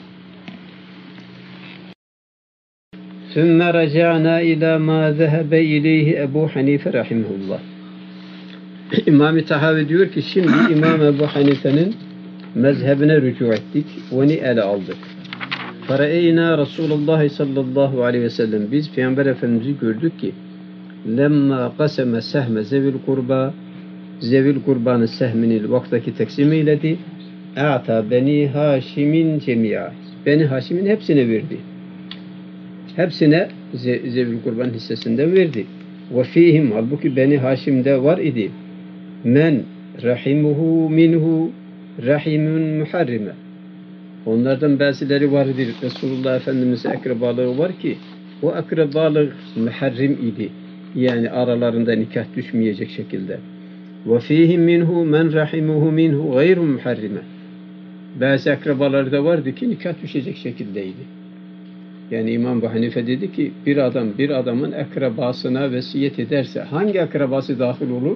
Sümme raca'na ila ma zehebe ileyhi Ebu Hanife rahimahullah. İmam-ı Tahavi diyor ki şimdi İmam Ebu Hanife'nin mezhebine rücu ettik. Onu ele aldık. Fara'eyna Resulullah sallallahu aleyhi ve sellem biz Peygamber Efendimiz'i gördük ki lemma kaseme sehme zevil kurbanı sehmini vaktaki taksim eyledi. A'ta beni Haşim'in cemi'a. Beni Haşim'in hepsine verdi. Hepsine zevil kurban hissesinden verdi. Ve fihim halbuki beni Haşim'de var idi. Men rahimuhu minhu rahimun muharrime. Onlardan bazıları vardır. Resulullah Efendimiz'e akrabalığı var ki o akrabalık muharrim idi. Yani aralarında nikah düşmeyecek şekilde. Ve fihim minhu men rahimuhu minhu gayru muharrime. Bazı akrabaları da vardı ki nikah düşecek şekildeydi. Yani İmam Ebu Hanife dedi ki bir adam bir adamın akrabasına vesiyet ederse hangi akrabası dahil olur?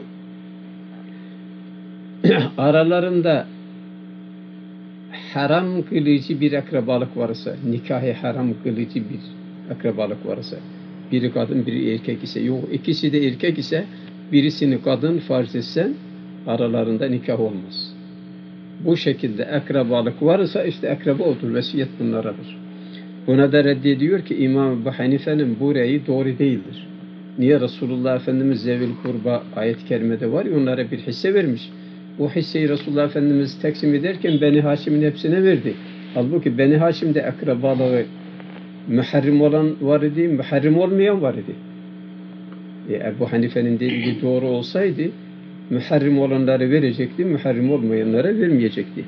Aralarında haram kılıcı bir akrabalık varsa, nikahı haram kılıcı bir akrabalık varsa, biri kadın biri erkek ise, yok ikisi de erkek ise birisini kadın farz etsen aralarında nikah olmaz. Bu şekilde akrabalık varsa işte akraba odur, vesiyet bunlaradır. Buna da reddediyor ki İmam Ebu Hanife'nin bu reyi doğru değildir. Niye? Resulullah Efendimiz zevil kurba ayet-i kerimede var ya onlara bir hisse vermiş. O hisseyi Resulullah Efendimiz taksim ederken Beni Haşim'in hepsine verdi. Halbuki Beni Haşim'de akrabalığı muharrim olan var idi, muharrim olmayan var idi. Ebu Hanife'nin dediği doğru olsaydı muharrim olanları verecekti, muharrim olmayanlara vermeyecekti.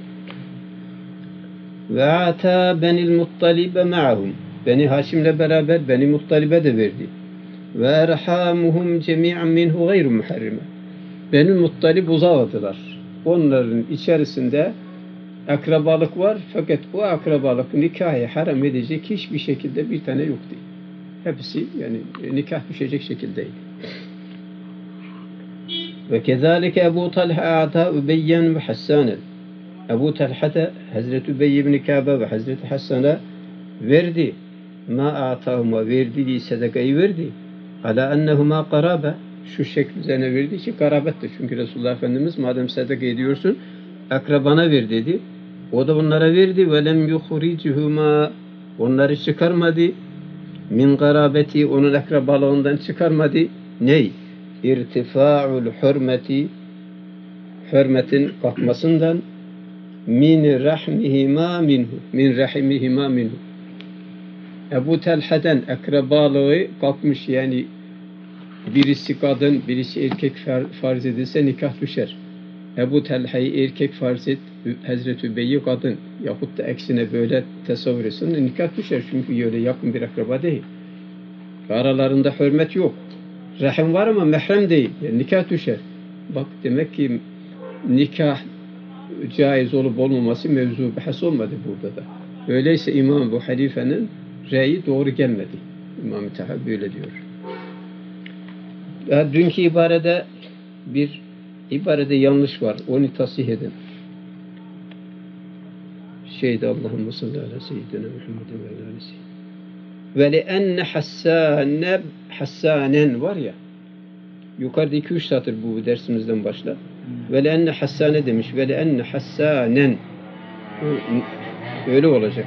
Ve ata benil muttalibe ma'hum. Beni Haşim'le beraber Beni Muttalib'e de verdi. Ve erhamuhum cemi'an minhu gayru muharrime. Beni Muttalib uzağıdılar. Onların içerisinde akrabalık var fakat o akrabalık nikahı haram edecek hiçbir şekilde bir tane yoktu. Hepsi yani nikah düşecek şekildeydi. Ve kezalike Ebu Talha ata Übeyyen ve Hassanen. Ebu Talha da Hazreti Übey ibn Kâbe ve Hazreti Hassan'a verdi. Ma atahuma verdiği sadakayı verdi. Ala ennehuma karabe. Şu şekil üzerine verdi ki karabettir. Çünkü Resulullah Efendimiz madem sadaka ediyorsun akrabana ver dedi. O da onlara verdi. Ve lem yuhricuhuma. Onları çıkarmadı. Min karabeti onun akrabalığından çıkarmadı. Ney? İrtifa'ul hürmeti hürmetin kalkmasından min rahmihima minhu. Min rahimihima minhu. Ebu Talha'dan akrabalığı kalkmış yani birisi kadın, birisi erkek farz edilse nikah düşer. Ebu Talha'yı erkek farz et, Hazreti Übey'i kadın yahut da aksine böyle tasavvur etsin, nikah düşer. Çünkü öyle yakın bir akraba değil. Aralarında hürmet yok. Rahim var ama mehrem değil. Yani nikah düşer. Bak demek ki nikah caiz olup olmaması mevzu bahs olmadı burada da. Öyleyse İmam Ebu Hanife'nin reyi doğru gelmedi. İmam-ı Tahavi böyle diyor. Dünkü ibarede bir ibarede yanlış var. Onu tasih edin. Allahümme salli ala seyyidina Muhammedin ve ala aleyhi. Ve li'enne Hassanen var ya yukarıda 2-3 satır bu dersimizden başla. Ve li'enne Hassane demiş. Ve li'enne Hassanen öyle olacak.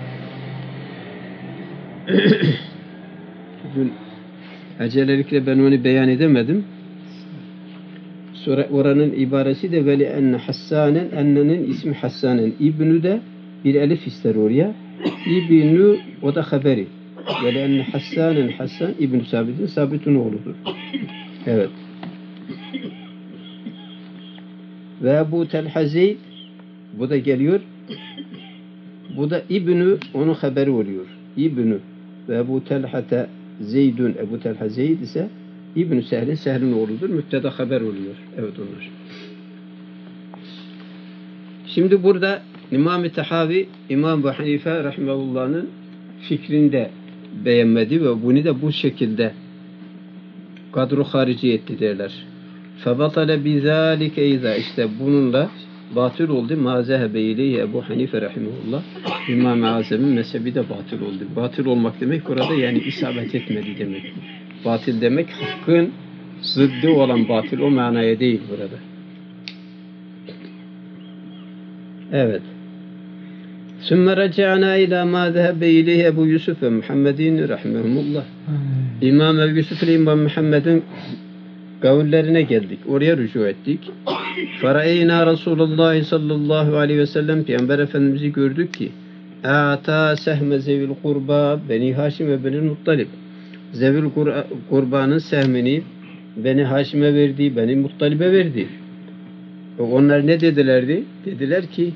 Bugün acelelikle ben onu beyan edemedim. Sonra oranın ibaresi de veli enne Hassanen, ennenin ismi Hassanen. İbnü de bir elif ister oraya. İbnü o da haberi. Veli enne Hassanen, Hassan İbnü Sabit'in, Sabit'in oğludur. Evet. Ve Ebu Telha Zeyd, bu da geliyor. Bu da İbnü, onun haberi oluyor. İbnü ve Ebu Telha'te Zeydün, Ebu Telha Zeyd ise İbn-i Sehl'in, Sehl'in oğludur. Müpteda haber oluyor. Evet onlar. Şimdi burada İmam-ı Tahavi, İmam Ebu Hanife rahimehullah'ın fikrinde beğenmedi ve bunu da bu şekilde kadro harici etti derler. فَبَطَلَ بِذَٰلِكَ اِذَا İşte bununla batıl oldu. مَا زَهَبَ اِلَيْهِ Ebu Hanife rahimehullah. İmam-ı Azam'ın mezhebi de batıl oldu. Batıl olmak demek burada yani isabet etmedi demek. Batıl demek hakkın zıddı olan batıl, o manaya değil burada. Evet. Sümme reca'na ila ma zehebe ileyhi Ebu Yusuf ve Muhammedin rahimehumullah. İmam Ebu Yusuf ile İmam Muhammed'in kavullerine geldik. Oraya rücu ettik. Fara'eyna Resulullah sallallahu aleyhi ve sellem Peygamber Efendimiz'i gördük ki a'ta sehme zevil kurba Beni Haşim ve Beni Muttalib. Zevil kurbanın sehmini Beni Haşim'e verdi, Beni Muttalib'e verdi. Onlar ne dedilerdi? Dediler ki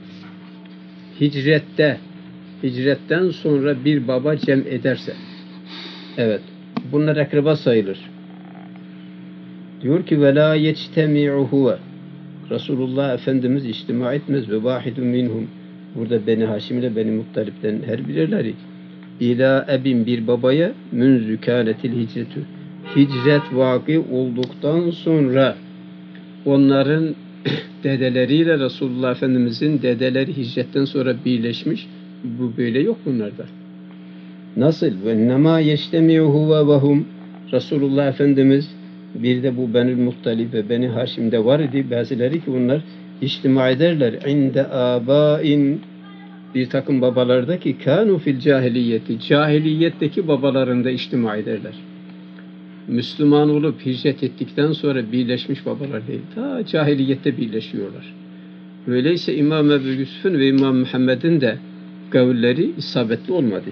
hicretten sonra bir baba cem ederse, evet, bunlar akraba sayılır. Diyor ki وَلَا يَجْتَمِعُ هُوَ Resulullah Efendimiz içtima etmez ve vahidun minhum. Burada Beni Haşim ile Beni Muttalib'den her birleri İlâ ebin bir babaya münzü kânetil hicretü. Hicret vakı olduktan sonra onların dedeleriyle Resulullah Efendimizin dedeleri hicretten sonra birleşmiş. Bu böyle yok bunlarda. Nasıl? Ve nemâ yeştemi'u huve ve hum. Resulullah Efendimiz bir de bu Beni Muttalib ve Beni Haşim'de var idi. Bazıları ki bunlar içtima ederler. İnde âbâin bir takım babalarda ki kânû fil cahiliyeti. Cahiliyetteki babalarında içtima ederler. Müslüman olup hicret ettikten sonra birleşmiş babalar değil. Ta cahiliyette birleşiyorlar. Öyleyse İmam Ebu Yusuf'un ve İmam Muhammed'in de kavulleri isabetli olmadı.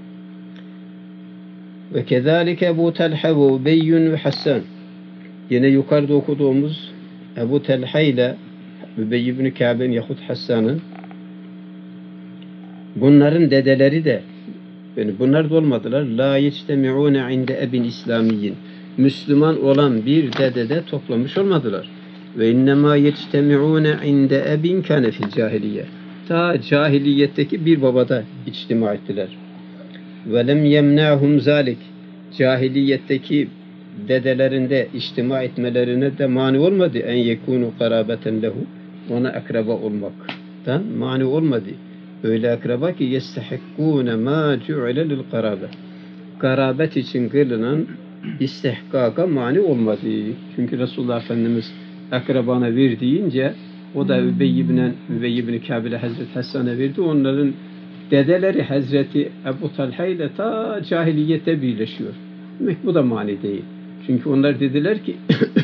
Ve kezalike Ebu Telha ve Ubeyyun ve Hassan. Yine yukarıda okuduğumuz Ebu Telha ile Übey ibn Kâb'in yahut Hassan'ın bunların dedeleri de yani bunlar da olmadılar. La yectemi'ûne inde ebin İslamiyyin. Müslüman olan bir dedede toplamış olmadılar. Ve innemâ yectemi'ûne inde ebin kâne fil cahiliye. Ta cahiliyetteki bir babada içtima ettiler. Ve lem yemna'hum zâlik. Cahiliyetteki dedelerinde içtima etmelerine de mani olmadı. En yekûnu karâbeten lehu. Ona akraba olmaktan mani olmadı. Öyle akraba ki yestehikkûne mâ cu'ile lil karabe. Karabet için kılınan istihkaka mani olmadı. Çünkü Resulullah Efendimiz akrabana ver deyince o da Übey ibn Kâb'le Hazreti Hassan'a verdi. Onların dedeleri Hazreti Ebu Talha ile ta cahiliyete birleşiyor. Demek bu da mani değil. Çünkü onlar dediler ki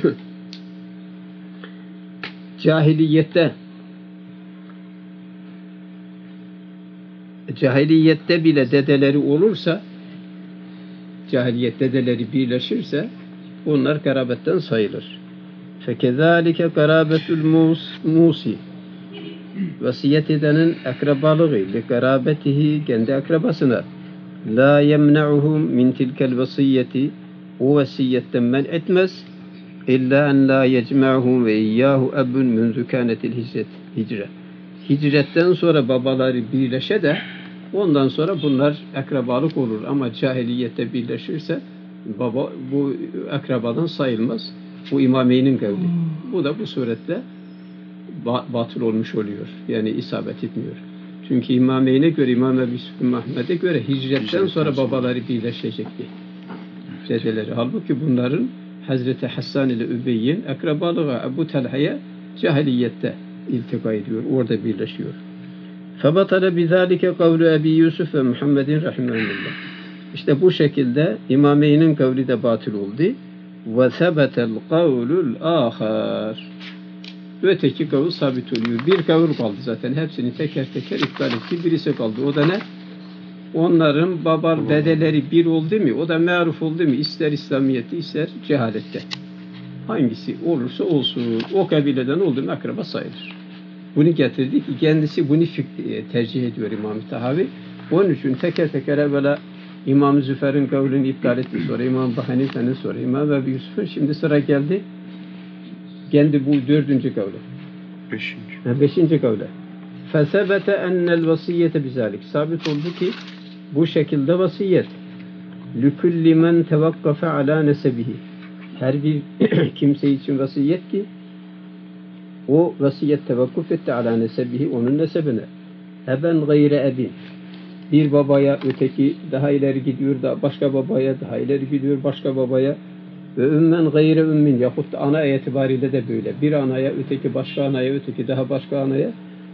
cahiliyette bile dedeleri olursa, cahiliyet dedeleri birleşirse onlar karabetten sayılır. Fekezalike karabetül musi. Vasiyet edenin akrabalığı li karabetihi kendi akrabasına la yemna'uhum min tilkel vasiyeti o vasiyetten men etmez illa en la yecma'uhum ve iyyahu ebun münzü kânetil hicret. Hicretten sonra babaları birleşe de ondan sonra bunlar akrabalık olur ama cahiliyette birleşirse baba bu akrabadan sayılmaz. Bu İmameyn'in kavli. Bu da bu suretle batıl olmuş oluyor. Yani isabet etmiyor. Çünkü İmameyn'e göre İmam Ebu Yusuf Muhammed'e göre hicretten sonra babaları birleşecekti. Dedeleri. Halbuki bunların Hazreti Hassan ile Übey'in akrabalığı Ebu Talha'ya cahiliyette iltika ediyor. Orada birleşiyor. فَبَطَلَ بِذَٰلِكَ قَوْلُ Ebi Yusuf ve Muhammedin rahimahullah. İşte bu şekilde İmameyn'in kavli de batıl oldu. وَثَبَتَ الْقَوْلُ الْآخَرِ Öteki kavul sabit oluyor. Bir kavul kaldı zaten. Hepsini teker teker iptal etti. Birisi kaldı. O da ne? Onların dedeleri bir oldu mu? O da maruf oldu mu? İster İslamiyet'te, ister cehalette. Hangisi olursa olsun. O kabileden oldu mu akraba sayılır. Bunu getirdi ki kendisi bunu tercih ediyor İmam-ı Tahavi. Onun için teker teker evvela İmam-ı Züfer'in kavlini iptal etti. Sonra İmam Ebu Hanife'nin, sonra İmam Ebu Yusuf'un. Şimdi sıra geldi. Kendi bu 4. kavle. 5. kavle. Fesebete ennel vasiyete bizalik. Sabit oldu ki bu şekilde vasiyet. Lükulli men tevakkafe ala nesebihi. Her bir kimse için vasiyet ki o vasiyet tevakkuf etti ala nesebihi, onun nesebine. Eben gayre ebin. Bir babaya öteki daha ileri gidiyor, da başka babaya daha ileri gidiyor, başka babaya. Ve ümmen gayre ümmin, yahut da ana itibariyle de böyle. Bir anaya, öteki başka anaya, öteki daha başka anaya.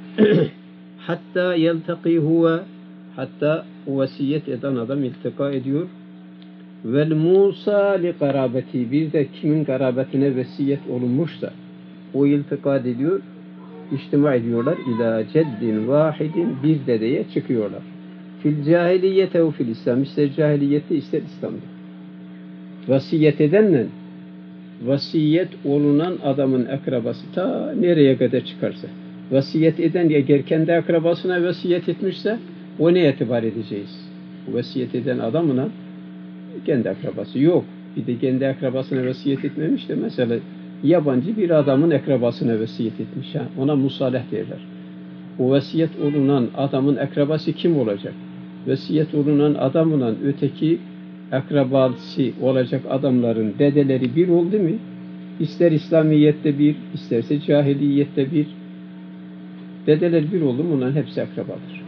Hatta yeltaki huve, hatta o vasiyet eden adam iltika ediyor. Vel musa li karabeti, bir de kimin karabetine vesiyet olunmuşsa o iltika ediyor, içtima ediyorlar. İlâ ceddin vahidin, bir dedeye çıkıyorlar. Fil cahiliyete ve fil İslam, ister cahiliyette ister İslam'da. Vasiyet edenle vasiyet olunan adamın akrabası ta nereye kadar çıkarsa, vasiyet eden eğer kendi akrabasına vasiyet etmişse o ne itibar edeceğiz? Vasiyet eden adamına kendi akrabası yok. Bir de kendi akrabasına vasiyet etmemiş de mesela yabancı bir adamın akrabasına vasiyet etmiş. Ona musaleh derler. O vasiyet olunan adamın akrabası kim olacak? Vasiyet olunan adamla öteki akrabası olacak adamların dedeleri bir oldu mu? İster İslamiyet'te bir, isterse cahiliyette bir. Dedeler bir oldu mu onların hepsi akrabadır.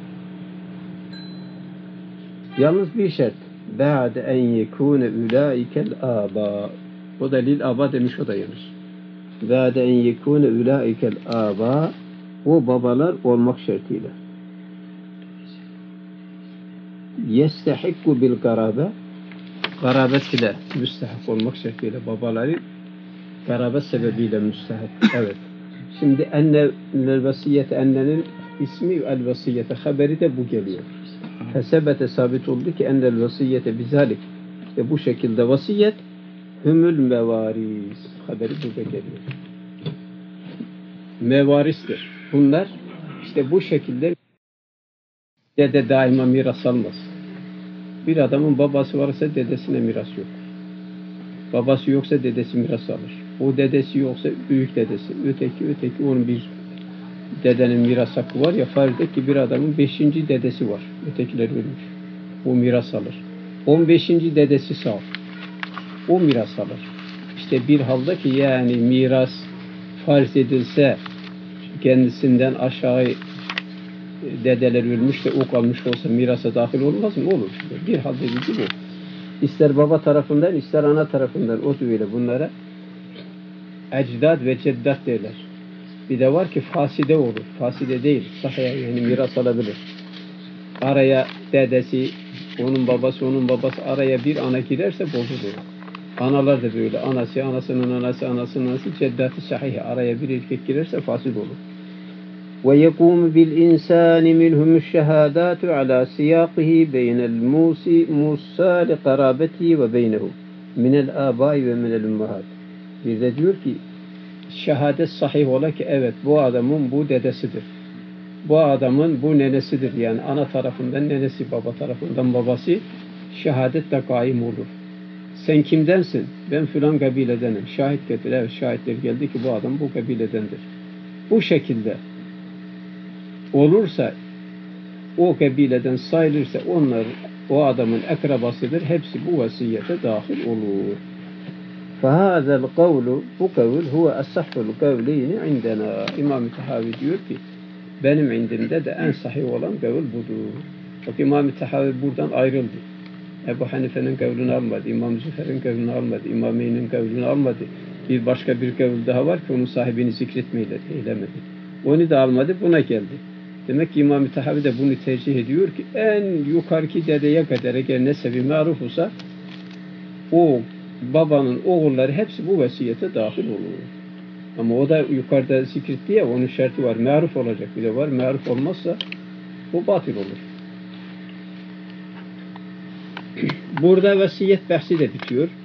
Yalnız bir şart. Ba'de en yekûne ulâikel âbâ. O da lil âbâ demiş, o da yanlış. Ba'de en yekûne ulâikel âbâ. O babalar olmak şartıyla. Yestehikku bil garabe. Garabet ile müstehak olmak şartıyla babaları garabet sebebiyle müstehak. Evet. Şimdi ennel vasiyete, ennenin ismi el vasiyete haberi de bu geliyor. Fesebete sabit oldu ki ennel vasiyete bizalik. İşte bu şekilde vasiyet hümül mevaris. Haberi burada geliyor. Mevaristir. Bunlar işte bu şekilde dede daima miras almaz. Bir adamın babası varsa dedesine miras yok. Babası yoksa dedesi miras alır. O dedesi yoksa büyük dedesi. Öteki onun bir dedenin miras hakkı var ya, farz et ki bir adamın 5. dedesi var. Ötekiler ölmüş. O miras alır. 15. dedesi sağ. O miras alır. İşte bir halde ki yani miras farz edilse kendisinden aşağı dedeler ölmüş de o kalmış olsa mirasa dahil olmaz mı? Olur. Bir halde bu. İster baba tarafından ister ana tarafından o da öyle. Bunlara ecdad ve ceddat derler. Bir de var ki faside olur. Faside değil. Sahaya yani miras alabilir. Araya dedesi, onun babası araya bir ana girerse bozulur. Analar da böyle. Anası, anasının anası, ceddat-ı sahihe. Araya bir erkek girerse fasid olur. ويقوم بالإنسان منهم الشهادات على سياقه بين موسى لقرابته وبينه من الآباء ومن الأمهات. Bir de diyor ki şehadet sahih ola ki evet bu adamın bu dedesidir. Bu adamın bu nenesidir. Yani ana tarafından nenesi, baba tarafından babası, şehadet de kaim olur. Sen kimdensin? Ben filan kabiledenim. Şahit getir. Evet, şahitler geldi ki bu adam bu kabiledendir. Bu şekilde olursa, o kabileden sayılırsa onlar o adamın akrabasıdır. Hepsi bu vasiyete dahil olur. فَهَذَا الْقَوْلُ Bu kavl huve as-sahhul kavleyni indena. İmam-ı Tahavi diyor ki benim indimde de en sahih olan kavl budur. Bak İmam-ı Tahavi buradan ayrıldı. Ebu Hanife'nin kavlini almadı, İmam Züfer'in kavlini almadı, İmam Eyn'in kavlini almadı. Bir başka bir kavl daha var ki onun sahibini zikretmeyle eylemedi. Onu da almadı, buna geldi. Demek ki İmam-ı Tahavi de bunu tercih ediyor ki en yukarıki dedeye kadar eğer nesebi maruf olsa o babanın oğulları hepsi bu vasiyete dahil olur. Ama o da yukarıda zikretti ya, onun şartı var. Maruf olacak bir de var. Maruf olmazsa bu batıl olur. Burada vasiyet bahsi de bitiyor.